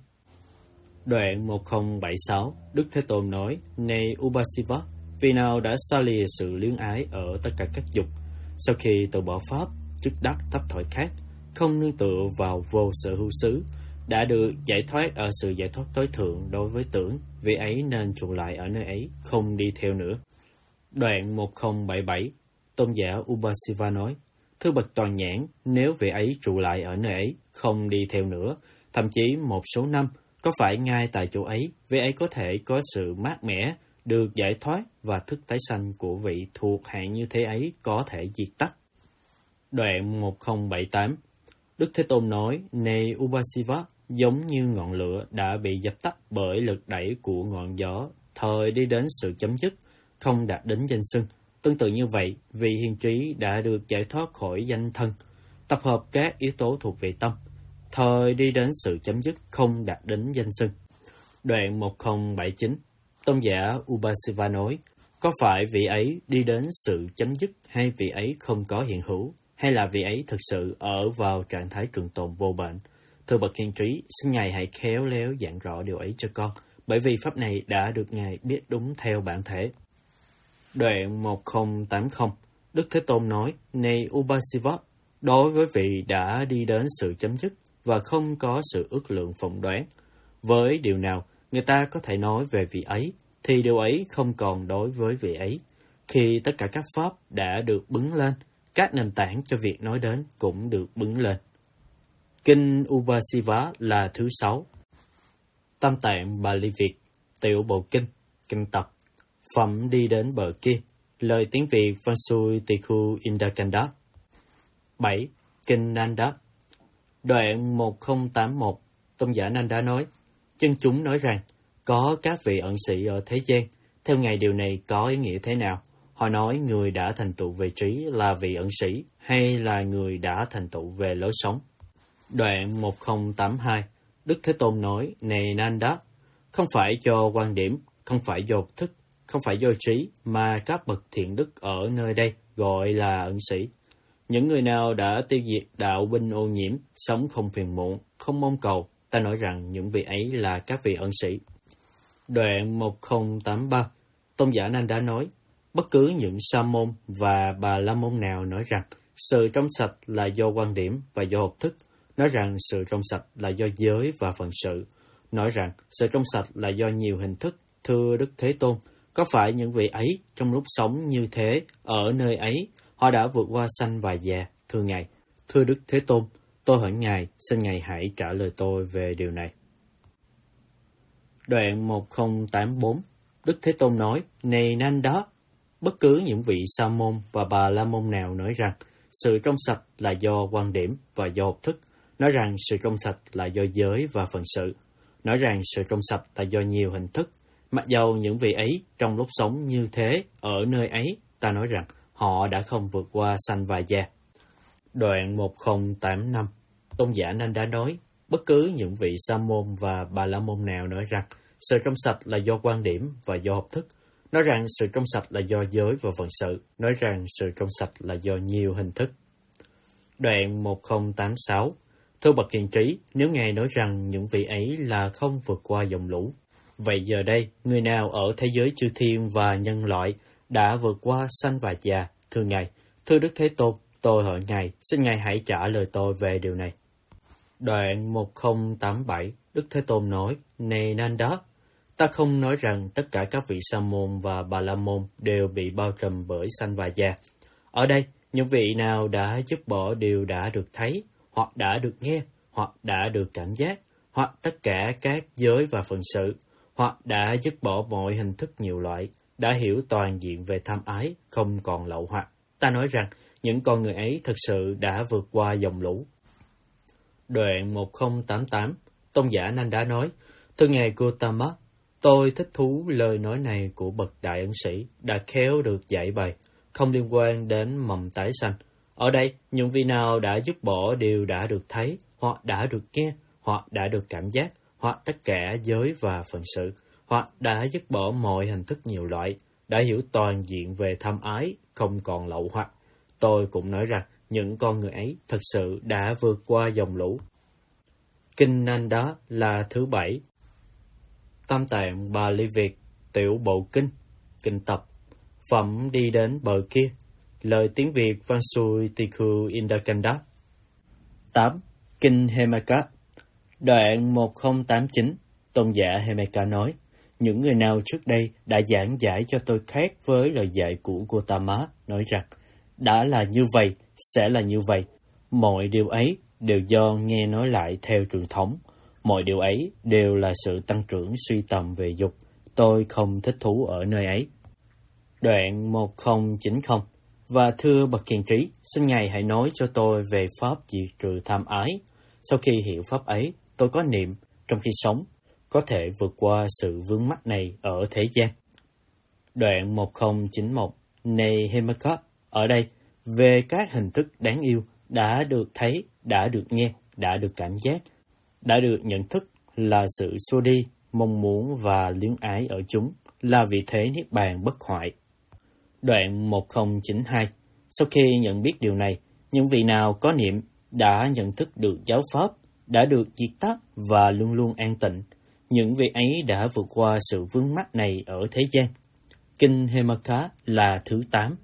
Đoạn 1076, Đức Thế Tôn nói, này Ubasiva, vì nào đã xa lìa sự luyến ái ở tất cả các dục, sau khi từ bỏ pháp chứng đắc thấp thỏi khác, không nương tựa vào vô sở hữu xứ, đã được giải thoát ở sự giải thoát tối thượng đối với tưởng, vị ấy nên trụ lại ở nơi ấy, không đi theo nữa. Đoạn 1077, tôn giả Ubasiva nói, thưa bậc toàn nhãn, nếu vị ấy trụ lại ở nơi ấy, không đi theo nữa, thậm chí một số năm, có phải ngay tại chỗ ấy, vị ấy có thể có sự mát mẻ, được giải thoát và thức tái sanh của vị thuộc hạng như thế ấy có thể diệt tắt. Đoạn 1078, Đức Thế Tôn nói, này Ubasiva, giống như ngọn lửa đã bị dập tắt bởi lực đẩy của ngọn gió, thời đi đến sự chấm dứt, không đạt đến danh xưng. Tương tự như vậy, vị hiền trí đã được giải thoát khỏi danh thân, tập hợp các yếu tố thuộc về tâm, thời đi đến sự chấm dứt, không đạt đến danh xưng. Đoạn 1079, tôn giả Ubasiva nói, có phải vị ấy đi đến sự chấm dứt hay vị ấy không có hiện hữu, hay là vị ấy thực sự ở vào trạng thái trường tồn vô bệnh? Thưa bậc hiền trí, xin Ngài hãy khéo léo giảng rõ điều ấy cho con, bởi vì pháp này đã được Ngài biết đúng theo bản thể. Đoạn 1080, Đức Thế Tôn nói, này Ubasiva, đối với vị đã đi đến sự chấm dứt và không có sự ước lượng phỏng đoán, với điều nào người ta có thể nói về vị ấy, thì điều ấy không còn đối với vị ấy. Khi tất cả các pháp đã được bứng lên, các nền tảng cho việc nói đến cũng được bứng lên. Kinh Ubasiva là thứ 6. Tam tạng Bali Việt, Tiểu Bộ Kinh, Kinh tập, phẩm đi đến bờ kia, lời tiếng Việt Vansui Tikhu Indakanda. 7. Kinh Nanda. Đoạn 1081, tôn giả Nanda nói, chân chúng nói rằng, có các vị ẩn sĩ ở thế gian, theo Ngài điều này có ý nghĩa thế nào? Họ nói người đã thành tựu về trí là vị ẩn sĩ, hay là người đã thành tựu về lối sống? Đoạn 1082, Đức Thế Tôn nói, này Nanda, không phải do quan điểm, không phải do thức, không phải do trí, mà các bậc thiện đức ở nơi đây gọi là ẩn sĩ. Những người nào đã tiêu diệt đạo binh ô nhiễm, sống không phiền muộn, không mong cầu, ta nói rằng những vị ấy là các vị ẩn sĩ. Đoạn 1083, tôn giả Nanda nói, bất cứ những sa môn và bà la môn nào nói rằng sự trong sạch là do quan điểm và do học thức, nói rằng sự trong sạch là do giới và phận sự, nói rằng sự trong sạch là do nhiều hình thức, thưa Đức Thế Tôn, có phải những vị ấy trong lúc sống như thế, ở nơi ấy, họ đã vượt qua sanh và già, thưa Ngài? Thưa Đức Thế Tôn, tôi hỏi Ngài, xin Ngài hãy trả lời tôi về điều này. Đoạn 1084, Đức Thế Tôn nói, này Nanda, bất cứ những vị Sa môn và Bà La môn nào nói rằng sự trong sạch là do quan điểm và do học thức, nói rằng sự trong sạch là do giới và phận sự, nói rằng sự trong sạch là do nhiều hình thức, mặc dầu những vị ấy trong lúc sống như thế ở nơi ấy, ta nói rằng họ đã không vượt qua sanh và già. Đoạn 1085, Tôn giả Nanda nói, bất cứ những vị Sa môn và Bà La môn nào nói rằng sự trong sạch là do quan điểm và do học thức, nói rằng sự trong sạch là do giới và phận sự, nói rằng sự trong sạch là do nhiều hình thức. Đoạn 1086, thưa bậc hiền trí, nếu Ngài nói rằng những vị ấy là không vượt qua dòng lũ, vậy giờ đây, người nào ở thế giới chư thiên và nhân loại đã vượt qua sanh và già? Thưa Ngài, thưa Đức Thế Tôn, tôi hỏi Ngài, xin Ngài hãy trả lời tôi về điều này. Đoạn 1087, Đức Thế Tôn nói, này Nanda, ta không nói rằng tất cả các vị Sa môn và Bà La môn đều bị bao trùm bởi sanh và già. Ở đây, những vị nào đã dứt bỏ điều đã được thấy, hoặc đã được nghe, hoặc đã được cảm giác, hoặc tất cả các giới và phận sự, hoặc đã dứt bỏ mọi hình thức nhiều loại, đã hiểu toàn diện về tham ái, không còn lậu hoặc. Ta nói rằng, những con người ấy thực sự đã vượt qua dòng lũ. Đoạn 1088, Tôn giả Nanda nói, thưa Ngài Gautama, tôi thích thú lời nói này của bậc đại ẩn sĩ đã khéo được giải bày, không liên quan đến mầm tái sanh. Ở đây, những vị nào đã dứt bỏ điều đã được thấy, hoặc đã được nghe, hoặc đã được cảm giác, hoặc tất cả giới và phận sự, hoặc đã dứt bỏ mọi hình thức nhiều loại, đã hiểu toàn diện về tham ái, không còn lậu hoặc. Tôi cũng nói rằng, những con người ấy thật sự đã vượt qua dòng lũ. Kinh Nanda là thứ 7. Tam Tạng Bali Việt, Tiểu Bộ Kinh, Kinh Tập, Phẩm đi đến bờ kia, lời tiếng Việt văn xuôi Tikhu Indakanda. 8. Kinh Hemaka. Đoạn 1089, Tôn giả Hemaka nói, những người nào trước đây đã giảng giải cho tôi khác với lời dạy của Gautama, nói rằng, đã là như vậy, sẽ là như vậy. Mọi điều ấy đều do nghe nói lại theo truyền thống. Mọi điều ấy đều là sự tăng trưởng suy tầm về dục. Tôi không thích thú ở nơi ấy. Đoạn 1090. Và thưa bậc hiền trí, xin Ngài hãy nói cho tôi về pháp diệt trừ tham ái. Sau khi hiểu pháp ấy, tôi có niệm trong khi sống, có thể vượt qua sự vướng mắc này ở thế gian. Đoạn 1091. Này Hemaka, ở đây, về các hình thức đáng yêu đã được thấy, đã được nghe, đã được cảm giác, đã được nhận thức là sự xua đi, mong muốn và luyến ái ở chúng, là vị thế niết bàn bất hoại. Đoạn 1092. Sau khi nhận biết điều này, những vị nào có niệm đã nhận thức được giáo pháp, đã được diệt tắt và luôn luôn an tịnh. Những vị ấy đã vượt qua sự vướng mắc này ở thế gian. Kinh Hemaka là thứ 8.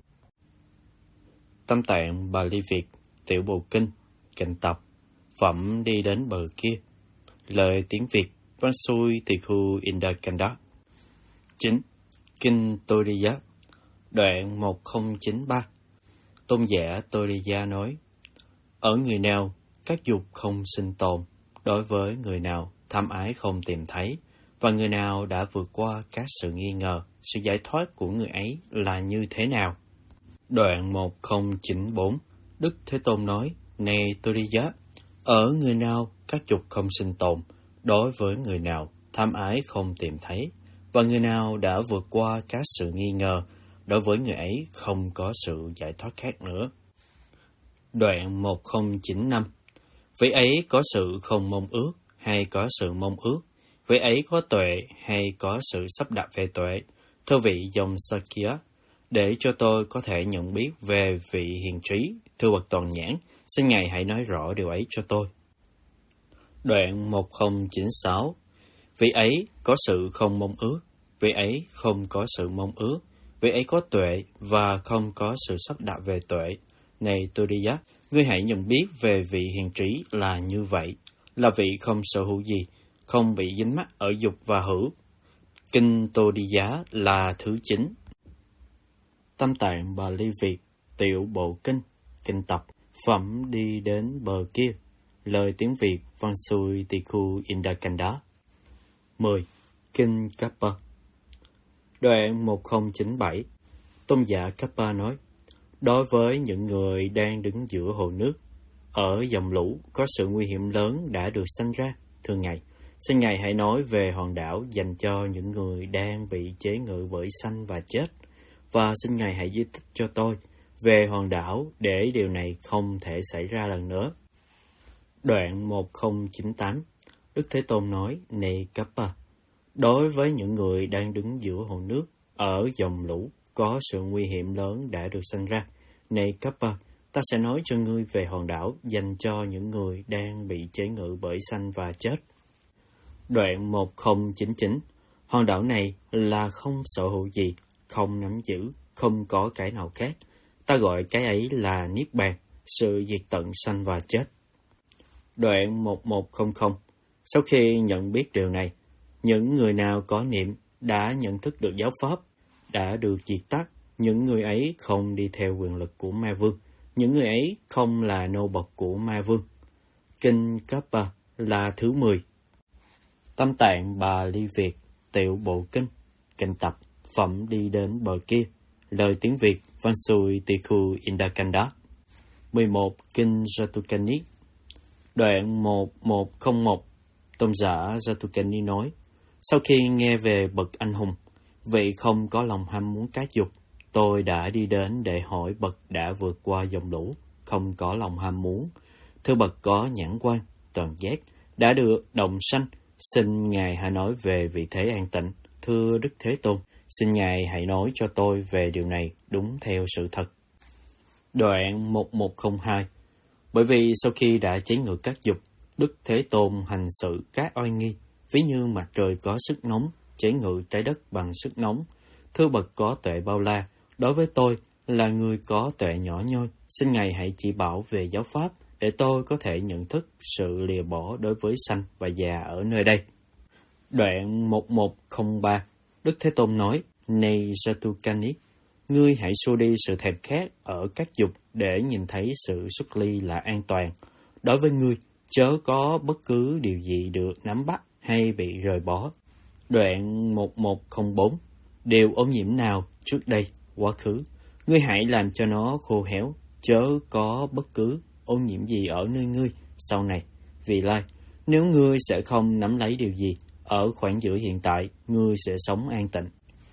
Tam Tạng Bali Việt, Tiểu Bộ Kinh, Kinh Tập, Phẩm đi đến bờ kia, lời tiếng Việt văn xuôi Tikhu Indakanda. 9. Kinh Todiya. Đoạn 1093. Tôn giả Todiya nói, ở người nào các dục không sinh tồn, đối với người nào tham ái không tìm thấy, và người nào đã vượt qua các sự nghi ngờ, sự giải thoát của người ấy là như thế nào? Đoạn 1094. Đức Thế Tôn nói, này Todiya, ở người nào các dục không sinh tồn, đối với người nào tham ái không tìm thấy, và người nào đã vượt qua các sự nghi ngờ, đối với người ấy không có sự giải thoát khác nữa. Đoạn 1095. Vị ấy có sự không mong ước, hay có sự mong ước? Vị ấy có tuệ, hay có sự sắp đặt về tuệ? Thưa vị dòng Sakya, để cho tôi có thể nhận biết về vị hiền trí, thưa bậc toàn nhãn, xin Ngài hãy nói rõ điều ấy cho tôi. Đoạn 1096. Vị ấy có sự không mong ước, vị ấy không có sự mong ước, vị ấy có tuệ và không có sự sắp đặt về tuệ. Này Todiya, ngươi hãy nhận biết về vị hiền trí là như vậy, là vị không sở hữu gì, không bị dính mắc ở dục và hữu. Kinh Todiya là thứ 9. Tam Tạng Bali Việt, Tiểu Bộ Kinh, Kinh Tập, Phẩm đi đến bờ kia, lời tiếng Việt văn xuôi Tikhu Indakanda. 10. Kinh Kappa. Đoạn 1097, tôn giả Kappa nói, đối với những người đang đứng giữa hồ nước, ở dòng lũ có sự nguy hiểm lớn đã được sanh ra, thưa Ngài. Xin Ngài hãy nói về hòn đảo dành cho những người đang bị chế ngự bởi sanh và chết, và xin Ngài hãy giải thích cho tôi về hòn đảo để điều này không thể xảy ra lần nữa. Đoạn 1098, Đức Thế Tôn nói, này Kappa, đối với những người đang đứng giữa hồ nước, ở dòng lũ có sự nguy hiểm lớn đã được sanh ra, này Kappa, ta sẽ nói cho ngươi về hòn đảo dành cho những người đang bị chế ngự bởi sanh và chết. Đoạn 1099, hòn đảo này là không sở hữu gì, không nắm giữ, không có cái nào khác. Ta gọi cái ấy là Niết Bàn, sự diệt tận sanh và chết. Đoạn 1100, sau khi nhận biết điều này, những người nào có niệm đã nhận thức được giáo pháp, đã được diệt tắt, những người ấy không đi theo quyền lực của ma vương, những người ấy không là nô bộc của ma vương. Kinh Kappa là thứ 10. Tâm Tạng Bà Ly Việt, Tiểu Bộ Kinh, Kinh tập, Phẩm Đi Đến Bờ Kia, lời tiếng Việt, Vansui Tikhu Indakanda. 11. Kinh Jatukani. Đoạn 1101, tôn giả Jatukani nói, sau khi nghe về bậc anh hùng, vị không có lòng ham muốn cái dục, tôi đã đi đến để hỏi bậc đã vượt qua dòng lũ, không có lòng ham muốn. Thưa bậc có nhãn quan, toàn giác, đã được đồng sanh, xin Ngài hãy nói về vị thế an tịnh. Thưa Đức Thế Tôn, xin Ngài hãy nói cho tôi về điều này đúng theo sự thật. Đoạn 1102, bởi vì sau khi đã chế ngự các dục, Đức Thế Tôn hành sự các oai nghi, ví như mặt trời có sức nóng, chế ngự trái đất bằng sức nóng. Thưa bậc có tuệ bao la, đối với tôi là người có tuệ nhỏ nhoi, xin Ngài hãy chỉ bảo về giáo pháp, để tôi có thể nhận thức sự lìa bỏ đối với sanh và già ở nơi đây. Đoạn 1103, Đức Thế Tôn nói, này Jatukani, ngươi hãy xua đi sự thèm khát ở các dục để nhìn thấy sự xuất ly là an toàn. Đối với ngươi, chớ có bất cứ điều gì được nắm bắt hay bị rời bỏ. Đoạn 1104, điều ô nhiễm nào trước đây, quá khứ, ngươi hãy làm cho nó khô héo, chớ có bất cứ ô nhiễm gì ở nơi ngươi sau này. Vì lai, nếu ngươi sẽ không nắm lấy điều gì, ở khoảng giữa hiện tại, ngươi sẽ sống an tịnh.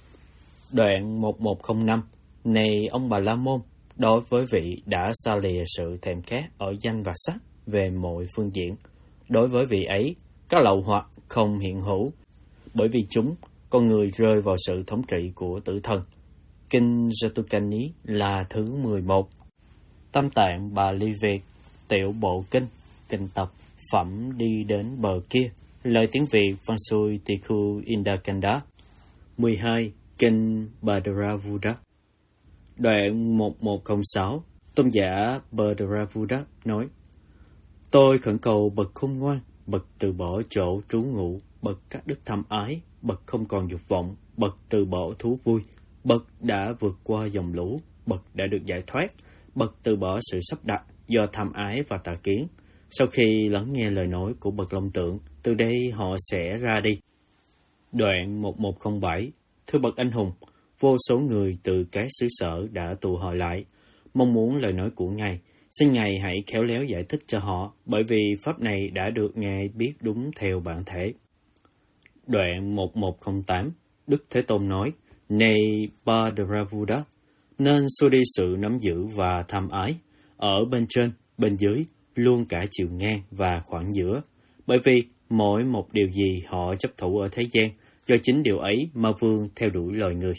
Đoạn 1105, này ông Bà La Môn, đối với vị đã xa lìa sự thèm khát ở danh và sắc về mọi phương diện, đối với vị ấy, các lậu hoặc không hiện hữu, bởi vì chúng, con người rơi vào sự thống trị của tử thần. Kinh Jatukani là thứ 11. Tâm Tạng Bà Ly Việt, Tiểu Bộ Kinh, Kinh tập, Phẩm Đi Đến Bờ Kia, lời tiếng Việt Vansui Tikhu Indakanda. 12. Kinh Bhadravuda. Đoạn 1106, tôn giả Bhadravuda nói, tôi khẩn cầu bậc khôn ngoan, bậc từ bỏ chỗ trú ngụ, bậc cắt đứt tham ái, bậc không còn dục vọng, bậc từ bỏ thú vui, bậc đã vượt qua dòng lũ, bậc đã được giải thoát, bậc từ bỏ sự sắp đặt do tham ái và tà kiến. Sau khi lắng nghe lời nói của bậc Long Tượng, từ đây họ sẽ ra đi. Đoạn 1107, thưa bậc anh hùng, vô số người từ các xứ sở đã tụ họp lại, mong muốn lời nói của Ngài. Xin Ngài hãy khéo léo giải thích cho họ, bởi vì pháp này đã được Ngài biết đúng theo bản thể. Đoạn 1108, Đức Thế Tôn nói, này Bhadravuda, nên xua đi sự nắm giữ và tham ái, ở bên trên, bên dưới, luôn cả chiều ngang và khoảng giữa, bởi vì mỗi một điều gì họ chấp thủ ở thế gian, do chính điều ấy mà vương theo đuổi loài người.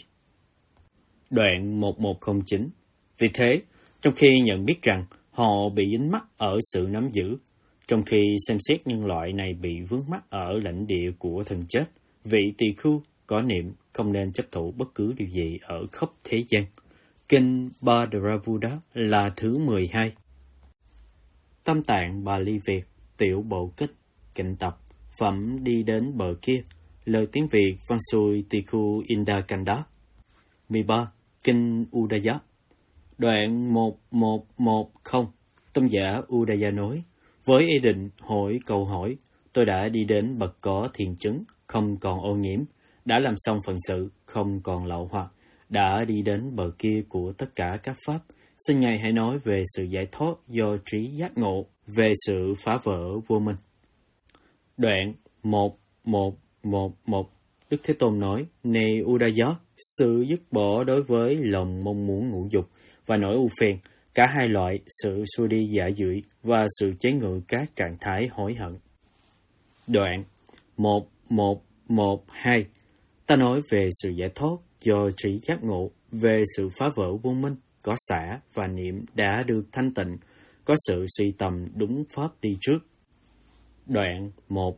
Đoạn 1109, vì thế, trong khi nhận biết rằng họ bị dính mắc ở sự nắm giữ, trong khi xem xét nhân loại này bị vướng mắc ở lãnh địa của thần chết, vị tỳ khưu có niệm không nên chấp thủ bất cứ điều gì ở khắp thế gian. Kinh Bhadravuda là thứ 12. Tâm Tạng Bà Ly Việt, Tiểu Bộ Kinh, Kinh tập, Phẩm Đi Đến Bờ Kia, lời tiếng Việt Vansui Tikhu Indakanda. 13. Kinh Udaya. Đoạn 1110, tôn giả Udaya nói, với ý định hỏi câu hỏi, tôi đã đi đến bậc có thiền chứng, không còn ô nhiễm, đã làm xong phận sự, không còn lậu hoặc, đã đi đến bờ kia của tất cả các pháp. Xin Ngài hãy nói về sự giải thoát do trí giác ngộ, về sự phá vỡ vô minh. Đoạn 1.1.1.1 Đức Thế Tôn nói, này Udaya, sự dứt bỏ đối với lòng mong muốn ngũ dục và nỗi ưu phiền, cả hai loại, sự xua đi dạ dưỡi và sự chế ngự các trạng thái hối hận. Đoạn 1.1.1.2 Ta nói về sự giải thoát do trí giác ngộ, về sự phá vỡ vô minh, có xả và niệm đã được thanh tịnh, có sự suy tầm đúng pháp đi trước. Đoạn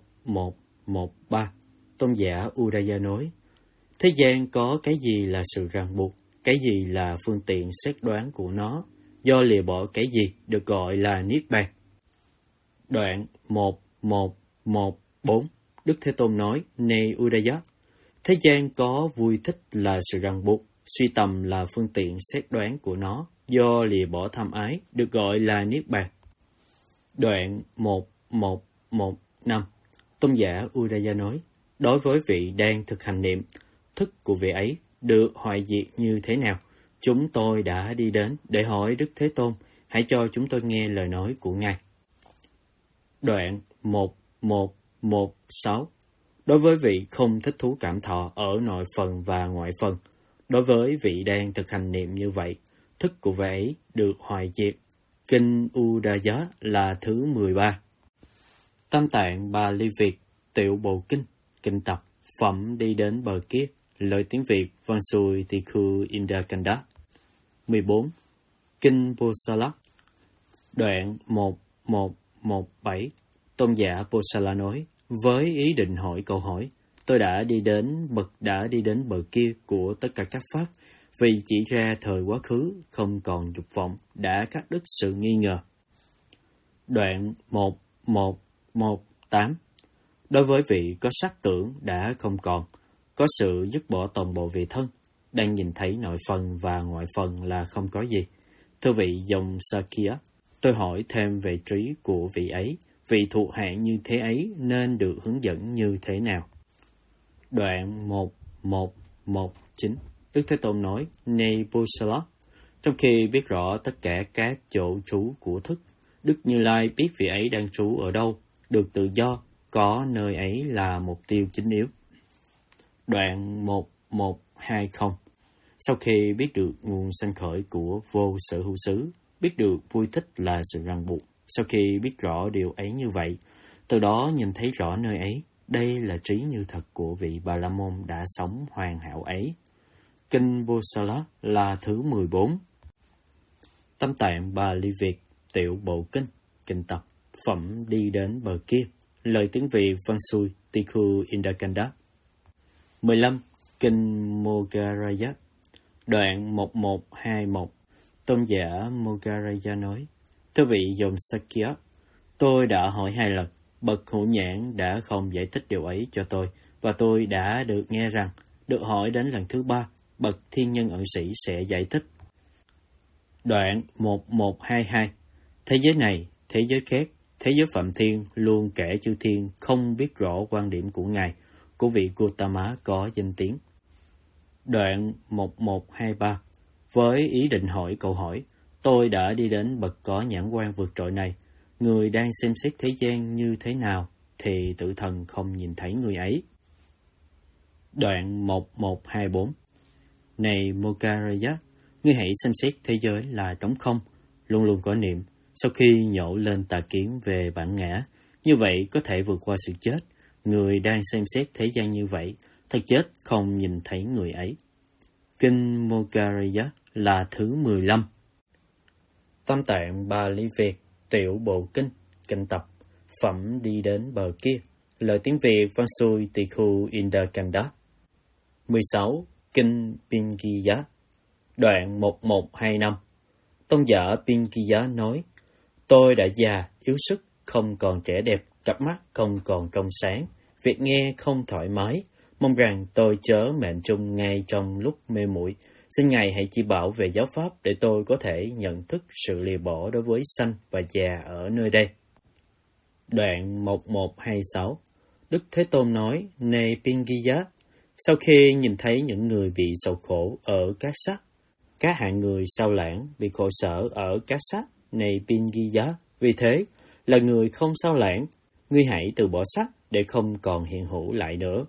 1.1.1.3 Tôn giả Udaya nói, thế gian có cái gì là sự ràng buộc, cái gì là phương tiện xét đoán của nó, do lìa bỏ cái gì được gọi là Niết Bàn. Đoạn 1.1.1.4 Đức Thế Tôn nói, này Udaya, thế gian có vui thích là sự ràng buộc, suy tầm là phương tiện xét đoán của nó, do lìa bỏ tham ái được gọi là Niết Bàn. Đoạn 1.1.1.5 Tôn giả Udaya nói, đối với vị đang thực hành niệm, thức của vị ấy được hoại diệt như thế nào? Chúng tôi đã đi đến để hỏi Đức Thế Tôn, hãy cho chúng tôi nghe lời nói của Ngài. Đoạn 1.1.1.6 Đối với vị không thích thú cảm thọ ở nội phần và ngoại phần, đối với vị đang thực hành niệm như vậy, thức của vị ấy được hoại diệt. Kinh Udaya là thứ 13. Tam Tạng Bali Việt, Tiểu Bộ Kinh, Kinh Tập, Phẩm đi đến bờ kia, lời tiếng Việt, Văn xuôi Tikhu Indakanda. 14. Kinh Posala. Đoạn 1.1.1.7 Tôn giả Posala nói, với ý định hỏi câu hỏi, tôi đã đi đến bờ kia của tất cả các pháp, vì chỉ ra thời quá khứ, không còn dục vọng, đã cắt đứt sự nghi ngờ. Đoạn 1.1.1.8 Đối với vị có sắc tưởng đã không còn, có sự dứt bỏ toàn bộ vị thân, đang nhìn thấy nội phần và ngoại phần là không có gì. Thưa vị dòng Sakya, tôi hỏi thêm về trí của vị ấy, vị thuộc hạng như thế ấy nên được hướng dẫn như thế nào? Đoạn 1.1.1.9 Đức Thế Tôn nói, này Posala, trong khi biết rõ tất cả các chỗ trú của thức, Đức Như Lai biết vị ấy đang trú ở đâu, được tự do, có nơi ấy là mục tiêu chính yếu. Đoạn 1.1.2.0 Sau khi biết được nguồn sanh khởi của vô sở hữu xứ, biết được vui thích là sự ràng buộc, sau khi biết rõ điều ấy như vậy, từ đó nhìn thấy rõ nơi ấy, đây là trí như thật của vị Bà La Môn đã sống hoàn hảo ấy. Kinh Posala là thứ 14. Tam Tạng Bali Việt, Tiểu Bộ Kinh, Kinh Tập, Phẩm đi đến bờ kia, lời tiếng Việt, Văn xuôi Tikhu Indakanda. 15. Kinh Mogharaya. Đoạn 1.1.2.1 Tôn giả Mogharaya nói, thưa vị dòng Sakya, tôi đã hỏi 2 lần, bậc hữu nhãn đã không giải thích điều ấy cho tôi, và tôi đã được nghe rằng, được hỏi đến lần thứ 3, bậc thiên nhân ẩn sĩ sẽ giải thích. Đoạn 1.1.2.2 Thế giới này, thế giới khác, thế giới Phạm Thiên luôn kể chư thiên không biết rõ quan điểm của Ngài, của vị Gautama có danh tiếng. Đoạn 1.1.2.3 Với ý định hỏi câu hỏi, tôi đã đi đến bậc có nhãn quan vượt trội này. Người đang xem xét thế gian như thế nào, thì tự thần không nhìn thấy người ấy. Đoạn 1.1.2.4 Này Mogharaya, ngươi hãy xem xét thế giới là trống không, luôn luôn có niệm. Sau khi nhổ lên tà kiến về bản ngã, như vậy có thể vượt qua sự chết. Người đang xem xét thế gian như vậy, thật chết không nhìn thấy người ấy. Kinh Mogharaya là thứ 15. Tam Tạng Bali Việt, Tiểu Bộ Kinh, Kinh Tập, Phẩm đi đến bờ kia, lời tiếng Việt, Văn xuôi Tikhu Indakanda. 16. Kinh Pinkiya. Đoạn 1.1.2.5 Tôn giả Pinkiya nói, tôi đã già, yếu sức, không còn trẻ đẹp, cặp mắt không còn trong sáng, việc nghe không thoải mái, mong rằng tôi chớ mệnh chung ngay trong lúc mê muội. Xin Ngài hãy chỉ bảo về giáo pháp để tôi có thể nhận thức sự lìa bỏ đối với sanh và già ở nơi đây. Đoạn 1.1.2.6 Đức Thế Tôn nói, này Pinkiya, Sau khi nhìn thấy những người bị sầu khổ ở các sắc, các hạng người sao lãng bị khổ sở ở các sắc này Pingiya, vì thế là người không sao lãng, ngươi hãy từ bỏ sắc để không còn hiện hữu lại nữa.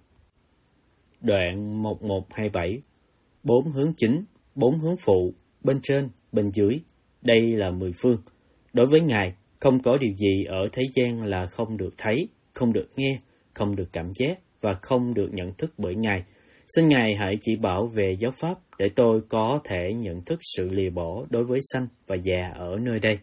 Đoạn 1127. 4 hướng chính, 4 hướng phụ, bên trên, bên dưới. Đây là 10 phương. Đối với Ngài, không có điều gì ở thế gian là không được thấy, không được nghe, không được cảm giác và không được nhận thức bởi Ngài. Xin Ngài hãy chỉ bảo về giáo pháp để tôi có thể nhận thức sự lìa bỏ đối với sanh và già ở nơi đây.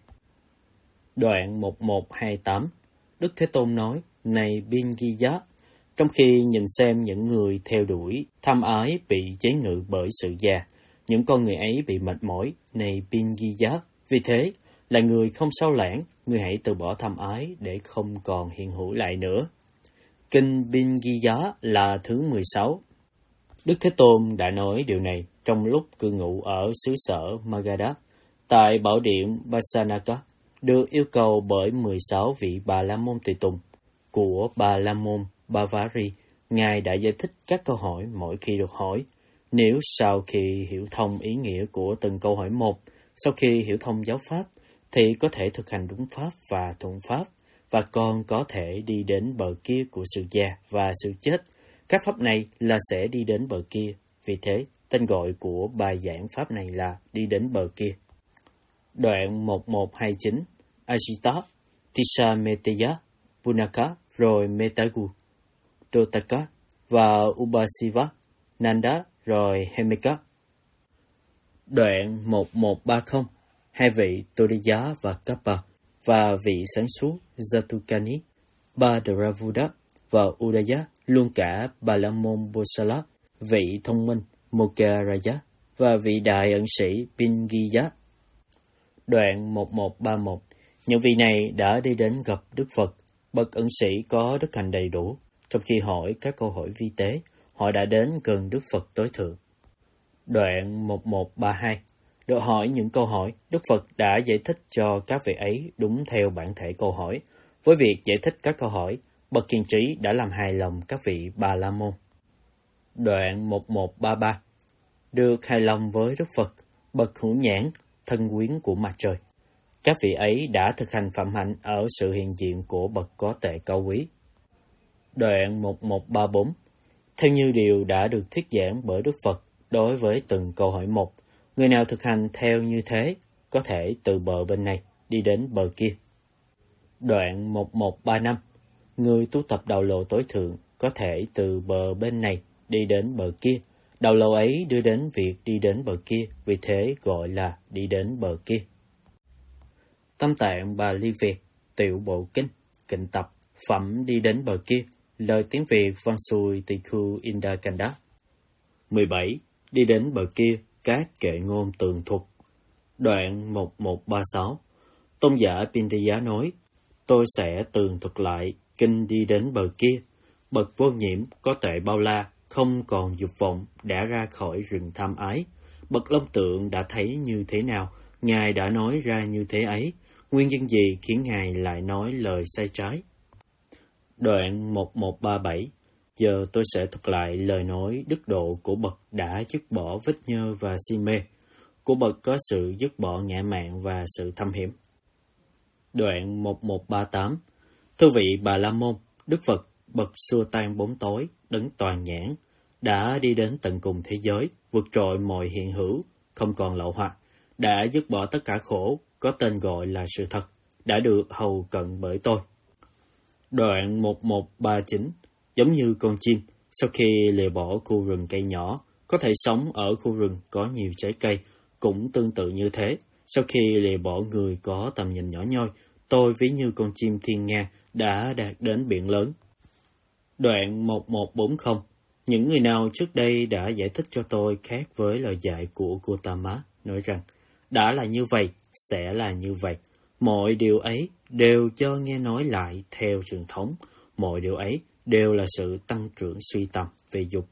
Đoạn 1128. Đức Thế Tôn nói, này Pingiya, trong khi nhìn xem những người theo đuổi tham ái bị chế ngự bởi sự già, những con người ấy bị mệt mỏi, này Pingiya, vì thế là người không sao lãng, người hãy từ bỏ tham ái để không còn hiện hữu lại nữa. Kinh Pingiya là thứ 16. Đức Thế Tôn đã nói điều này trong lúc cư ngụ ở xứ sở Magadha, tại bảo điện Vasanaka, được yêu cầu bởi 16 vị Bà La Môn tùy tùng của Bà La Môn Bavari. Ngài đã giải thích các câu hỏi mỗi khi được hỏi. Nếu sau khi hiểu thông ý nghĩa của từng câu hỏi một, sau khi hiểu thông giáo pháp, thì có thể thực hành đúng pháp và thuận pháp, và còn có thể đi đến bờ kia của sự già và sự chết. Các pháp này là sẽ đi đến bờ kia. Vì thế, tên gọi của bài giảng pháp này là đi đến bờ kia. Đoạn 1129. Ajita, Tisha Meteya, Punaka, rồi Metagu, Dotaka và Ubasiva, Nanda, rồi Hemika. Đoạn 1130. Hai vị Todaya và Kappa và vị sáng suốt Jatukani, Bhadravuda và Udaya, luôn cả Bà La Môn Bosala, vị thông minh Mokkaraja và vị đại ẩn sĩ Pingiya. Đoạn 1131. Những vị này đã đi đến gặp Đức Phật. Bậc ẩn sĩ có đức hạnh đầy đủ. Trong khi hỏi các câu hỏi vi tế, họ đã đến gần Đức Phật tối thượng. Đoạn 1132. Được hỏi những câu hỏi, Đức Phật đã giải thích cho các vị ấy đúng theo bản thể câu hỏi. Với việc giải thích các câu hỏi, bậc kiên trí đã làm hài lòng các vị Bà La Môn. Đoạn 1133. Được hài lòng với Đức Phật, bậc hữu nhãn, thân quyến của mặt trời. Các vị ấy đã thực hành phạm hạnh ở sự hiện diện của bậc có tệ cao quý. Đoạn 1134. Theo như điều đã được thuyết giảng bởi Đức Phật đối với từng câu hỏi một, người nào thực hành theo như thế có thể từ bờ bên này đi đến bờ kia. Đoạn 1135. Người tu tập đạo lộ tối thượng có thể từ bờ bên này đi đến bờ kia. Đạo lộ ấy đưa đến việc đi đến bờ kia, vì thế gọi là đi đến bờ kia. Tâm tạng Bà Ly Việt, tiểu bộ kinh, kịnh tập, phẩm đi đến bờ kia, lời tiếng Việt văn xuôi Tikhu Indakanda. 17. Đi đến bờ kia, các kệ ngôn tường thuật. Đoạn 1136. Tôn giả Pindiya nói, tôi sẽ tường thuật lại kinh đi đến bờ kia. Bậc vô nhiễm, có tuệ bao la, không còn dục vọng, đã ra khỏi rừng tham ái. Bậc Long Tượng đã thấy như thế nào, Ngài đã nói ra như thế ấy. Nguyên nhân gì khiến Ngài lại nói lời sai trái? Đoạn 1137. Giờ tôi sẽ thuật lại lời nói đức độ của bậc đã dứt bỏ vết nhơ và si mê, của bậc có sự dứt bỏ ngã mạn và sự thâm hiểm. Đoạn 1138. Thưa vị Bà La Môn, Đức Phật, bậc xua tan bóng tối, đấng toàn nhãn, đã đi đến tận cùng thế giới, vượt trội mọi hiện hữu, không còn lậu hoặc, đã dứt bỏ tất cả khổ, có tên gọi là sự thật, đã được hầu cận bởi tôi. Đoạn 1139. Giống như con chim, sau khi lìa bỏ khu rừng cây nhỏ, có thể sống ở khu rừng có nhiều trái cây, cũng tương tự như thế. Sau khi lìa bỏ người có tầm nhìn nhỏ nhoi, tôi ví như con chim thiên nga đã đạt đến biển lớn. Đoạn 1140. Những người nào trước đây đã giải thích cho tôi khác với lời dạy của Gautama, nói rằng, đã là như vậy, sẽ là như vậy. Mọi điều ấy đều cho nghe nói lại theo truyền thống. Mọi điều ấy đều là sự tăng trưởng suy tầm về dục.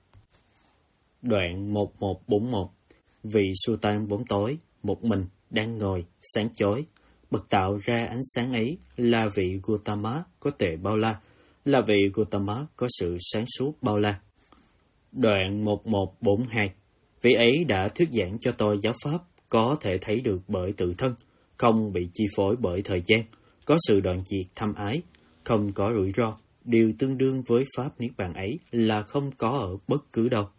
Đoạn 1141. Vì xua tan bóng tối, một mình, đang ngồi, sáng chói. Bậc tạo ra ánh sáng ấy là vị Gautama có tuệ bao la, là vị Gautama có sự sáng suốt bao la. Đoạn 1142. Vị ấy đã thuyết giảng cho tôi giáo pháp có thể thấy được bởi tự thân, không bị chi phối bởi thời gian, có sự đoạn diệt tham ái, không có rủi ro. Điều tương đương với pháp niết bàn ấy là không có ở bất cứ đâu.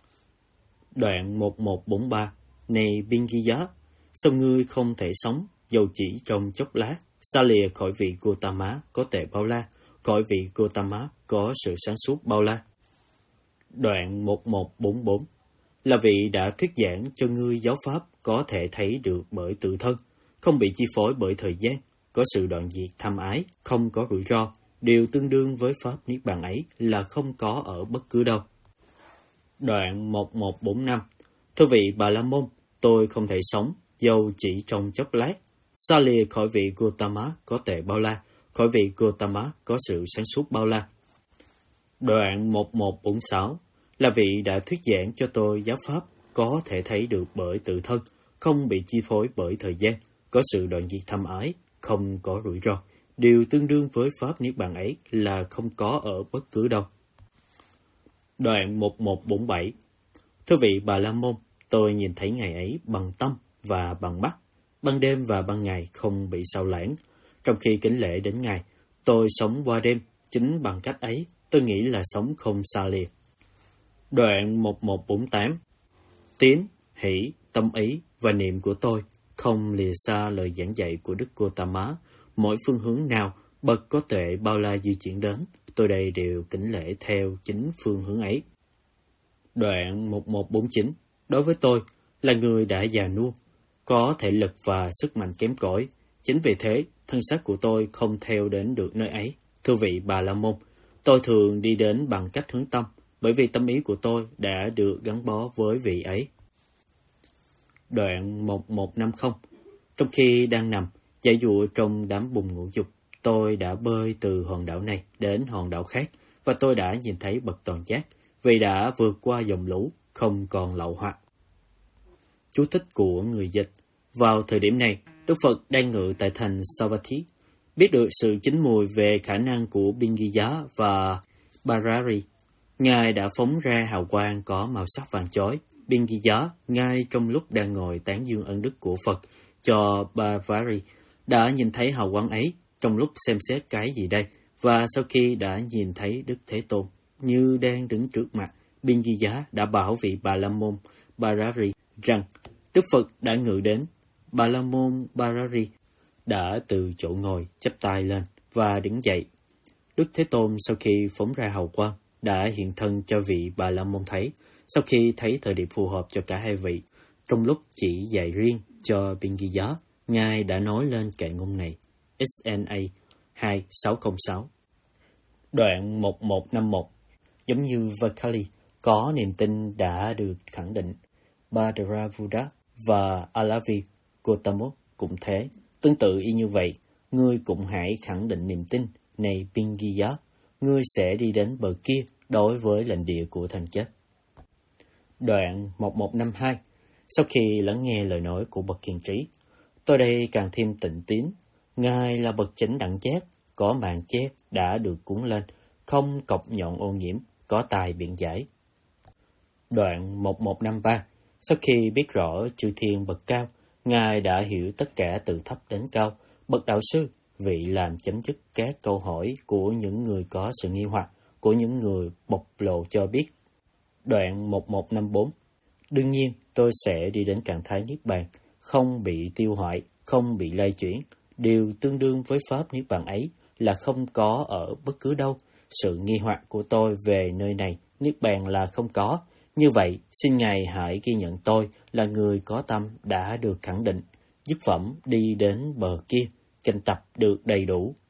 Đoạn 1143. Này Binghiya, sao ngươi không thể sống dầu chỉ trong chốc lát, xa lìa khỏi vị Gotama có tệ bao la, khỏi vị Gotama có sự sáng suốt bao la. Đoạn 1144. Là vị đã thuyết giảng cho ngươi giáo pháp có thể thấy được bởi tự thân, không bị chi phối bởi thời gian, có sự đoạn diệt tham ái, không có rủi ro. Điều tương đương với pháp niết bàn ấy là không có ở bất cứ đâu. Đoạn 1145. Thưa vị Bà La Môn, tôi không thể sống dầu chỉ trong chốc lát, xa lìa khỏi vị Gotama có tệ bao la, khỏi vị Gotama có sự sáng suốt bao la. Đoạn 1146. Là vị đã thuyết giảng cho tôi giáo pháp có thể thấy được bởi tự thân, không bị chi phối bởi thời gian, có sự đoạn diệt tham ái, không có rủi ro. Điều tương đương với pháp niết bàn ấy là không có ở bất cứ đâu. Đoạn 1147. Thưa vị Bà La Môn, tôi nhìn thấy ngày ấy bằng tâm và bằng mắt, ban đêm và ban ngày không bị sao lãng. Trong khi kính lễ đến ngày, tôi sống qua đêm, chính bằng cách ấy, tôi nghĩ là sống không xa lìa. Đoạn 1148. Tín, hỷ, tâm ý và niệm của tôi không lìa xa lời giảng dạy của Đức Gotama. Mỗi phương hướng nào bậc có tuệ bao la di chuyển đến, tôi đây đều kính lễ theo chính phương hướng ấy. Đoạn 1149. Đối với tôi, là người đã già nua, có thể lực và sức mạnh kém cỏi. Chính vì thế, thân xác của tôi không theo đến được nơi ấy. Thưa vị Bà La Môn, tôi thường đi đến bằng cách hướng tâm, bởi vì tâm ý của tôi đã được gắn bó với vị ấy. Đoạn 1150. Trong khi đang nằm, giải dụa trong đám bùn ngũ dục, tôi đã bơi từ hòn đảo này đến hòn đảo khác, và tôi đã nhìn thấy bậc toàn giác, vì đã vượt qua dòng lũ, không còn lậu hoặc. Chú thích của người dịch. Vào thời điểm này, Đức Phật đang ngự tại thành Savatthi. Biết được sự chín mùi về khả năng của Binghiya và Barari, Ngài đã phóng ra hào quang có màu sắc vàng chói. Binghiya, ngay trong lúc đang ngồi tán dương ân đức của Phật cho Barari, đã nhìn thấy hào quang ấy trong lúc xem xét cái gì đây, và sau khi đã nhìn thấy Đức Thế Tôn như đang đứng trước mặt, Binghiya đã bảo vị Bà La Môn Barari rằng Đức Phật đã ngự đến. Bà La Môn Barari đã từ chỗ ngồi chắp tay lên và đứng dậy. Đức Thế Tôn sau khi phóng ra hào quang đã hiện thân cho vị Bà La Môn thấy. Sau khi thấy thời điểm phù hợp cho cả hai vị, trong lúc chỉ dạy riêng cho Binghiya, Ngài đã nói lên kệ ngôn này. SNA 2606. Đoạn 1151. Giống như Vakali, có niềm tin đã được khẳng định. Bhadravuda và Alavi Gotamo cũng thế. Tương tự y như vậy, ngươi cũng hãy khẳng định niềm tin. Này Binghiya, ngươi sẽ đi đến bờ kia đối với lãnh địa của thần chết. Đoạn 1152. Sau khi lắng nghe lời nói của bậc hiền trí, tôi đây càng thêm tịnh tín. Ngài là bậc chánh đẳng giác, có màn che đã được cuốn lên, không cọc nhọn ô nhiễm, có tài biện giải. Đoạn 1153. Sau khi biết rõ chư thiên bậc cao, Ngài đã hiểu tất cả từ thấp đến cao. Bậc đạo sư, vị làm chấm dứt các câu hỏi của những người có sự nghi hoặc, của những người bộc lộ cho biết. Đoạn 1154. Đương nhiên, tôi sẽ đi đến trạng thái niết bàn, không bị tiêu hoại, không bị lay chuyển. Điều tương đương với pháp niết bàn ấy là không có ở bất cứ đâu. Sự nghi hoặc của tôi về nơi này, niết bàn là không có. Như vậy, xin Ngài hãy ghi nhận tôi là người có tâm đã được khẳng định. Dứt phẩm đi đến bờ kia, kinh tập được đầy đủ.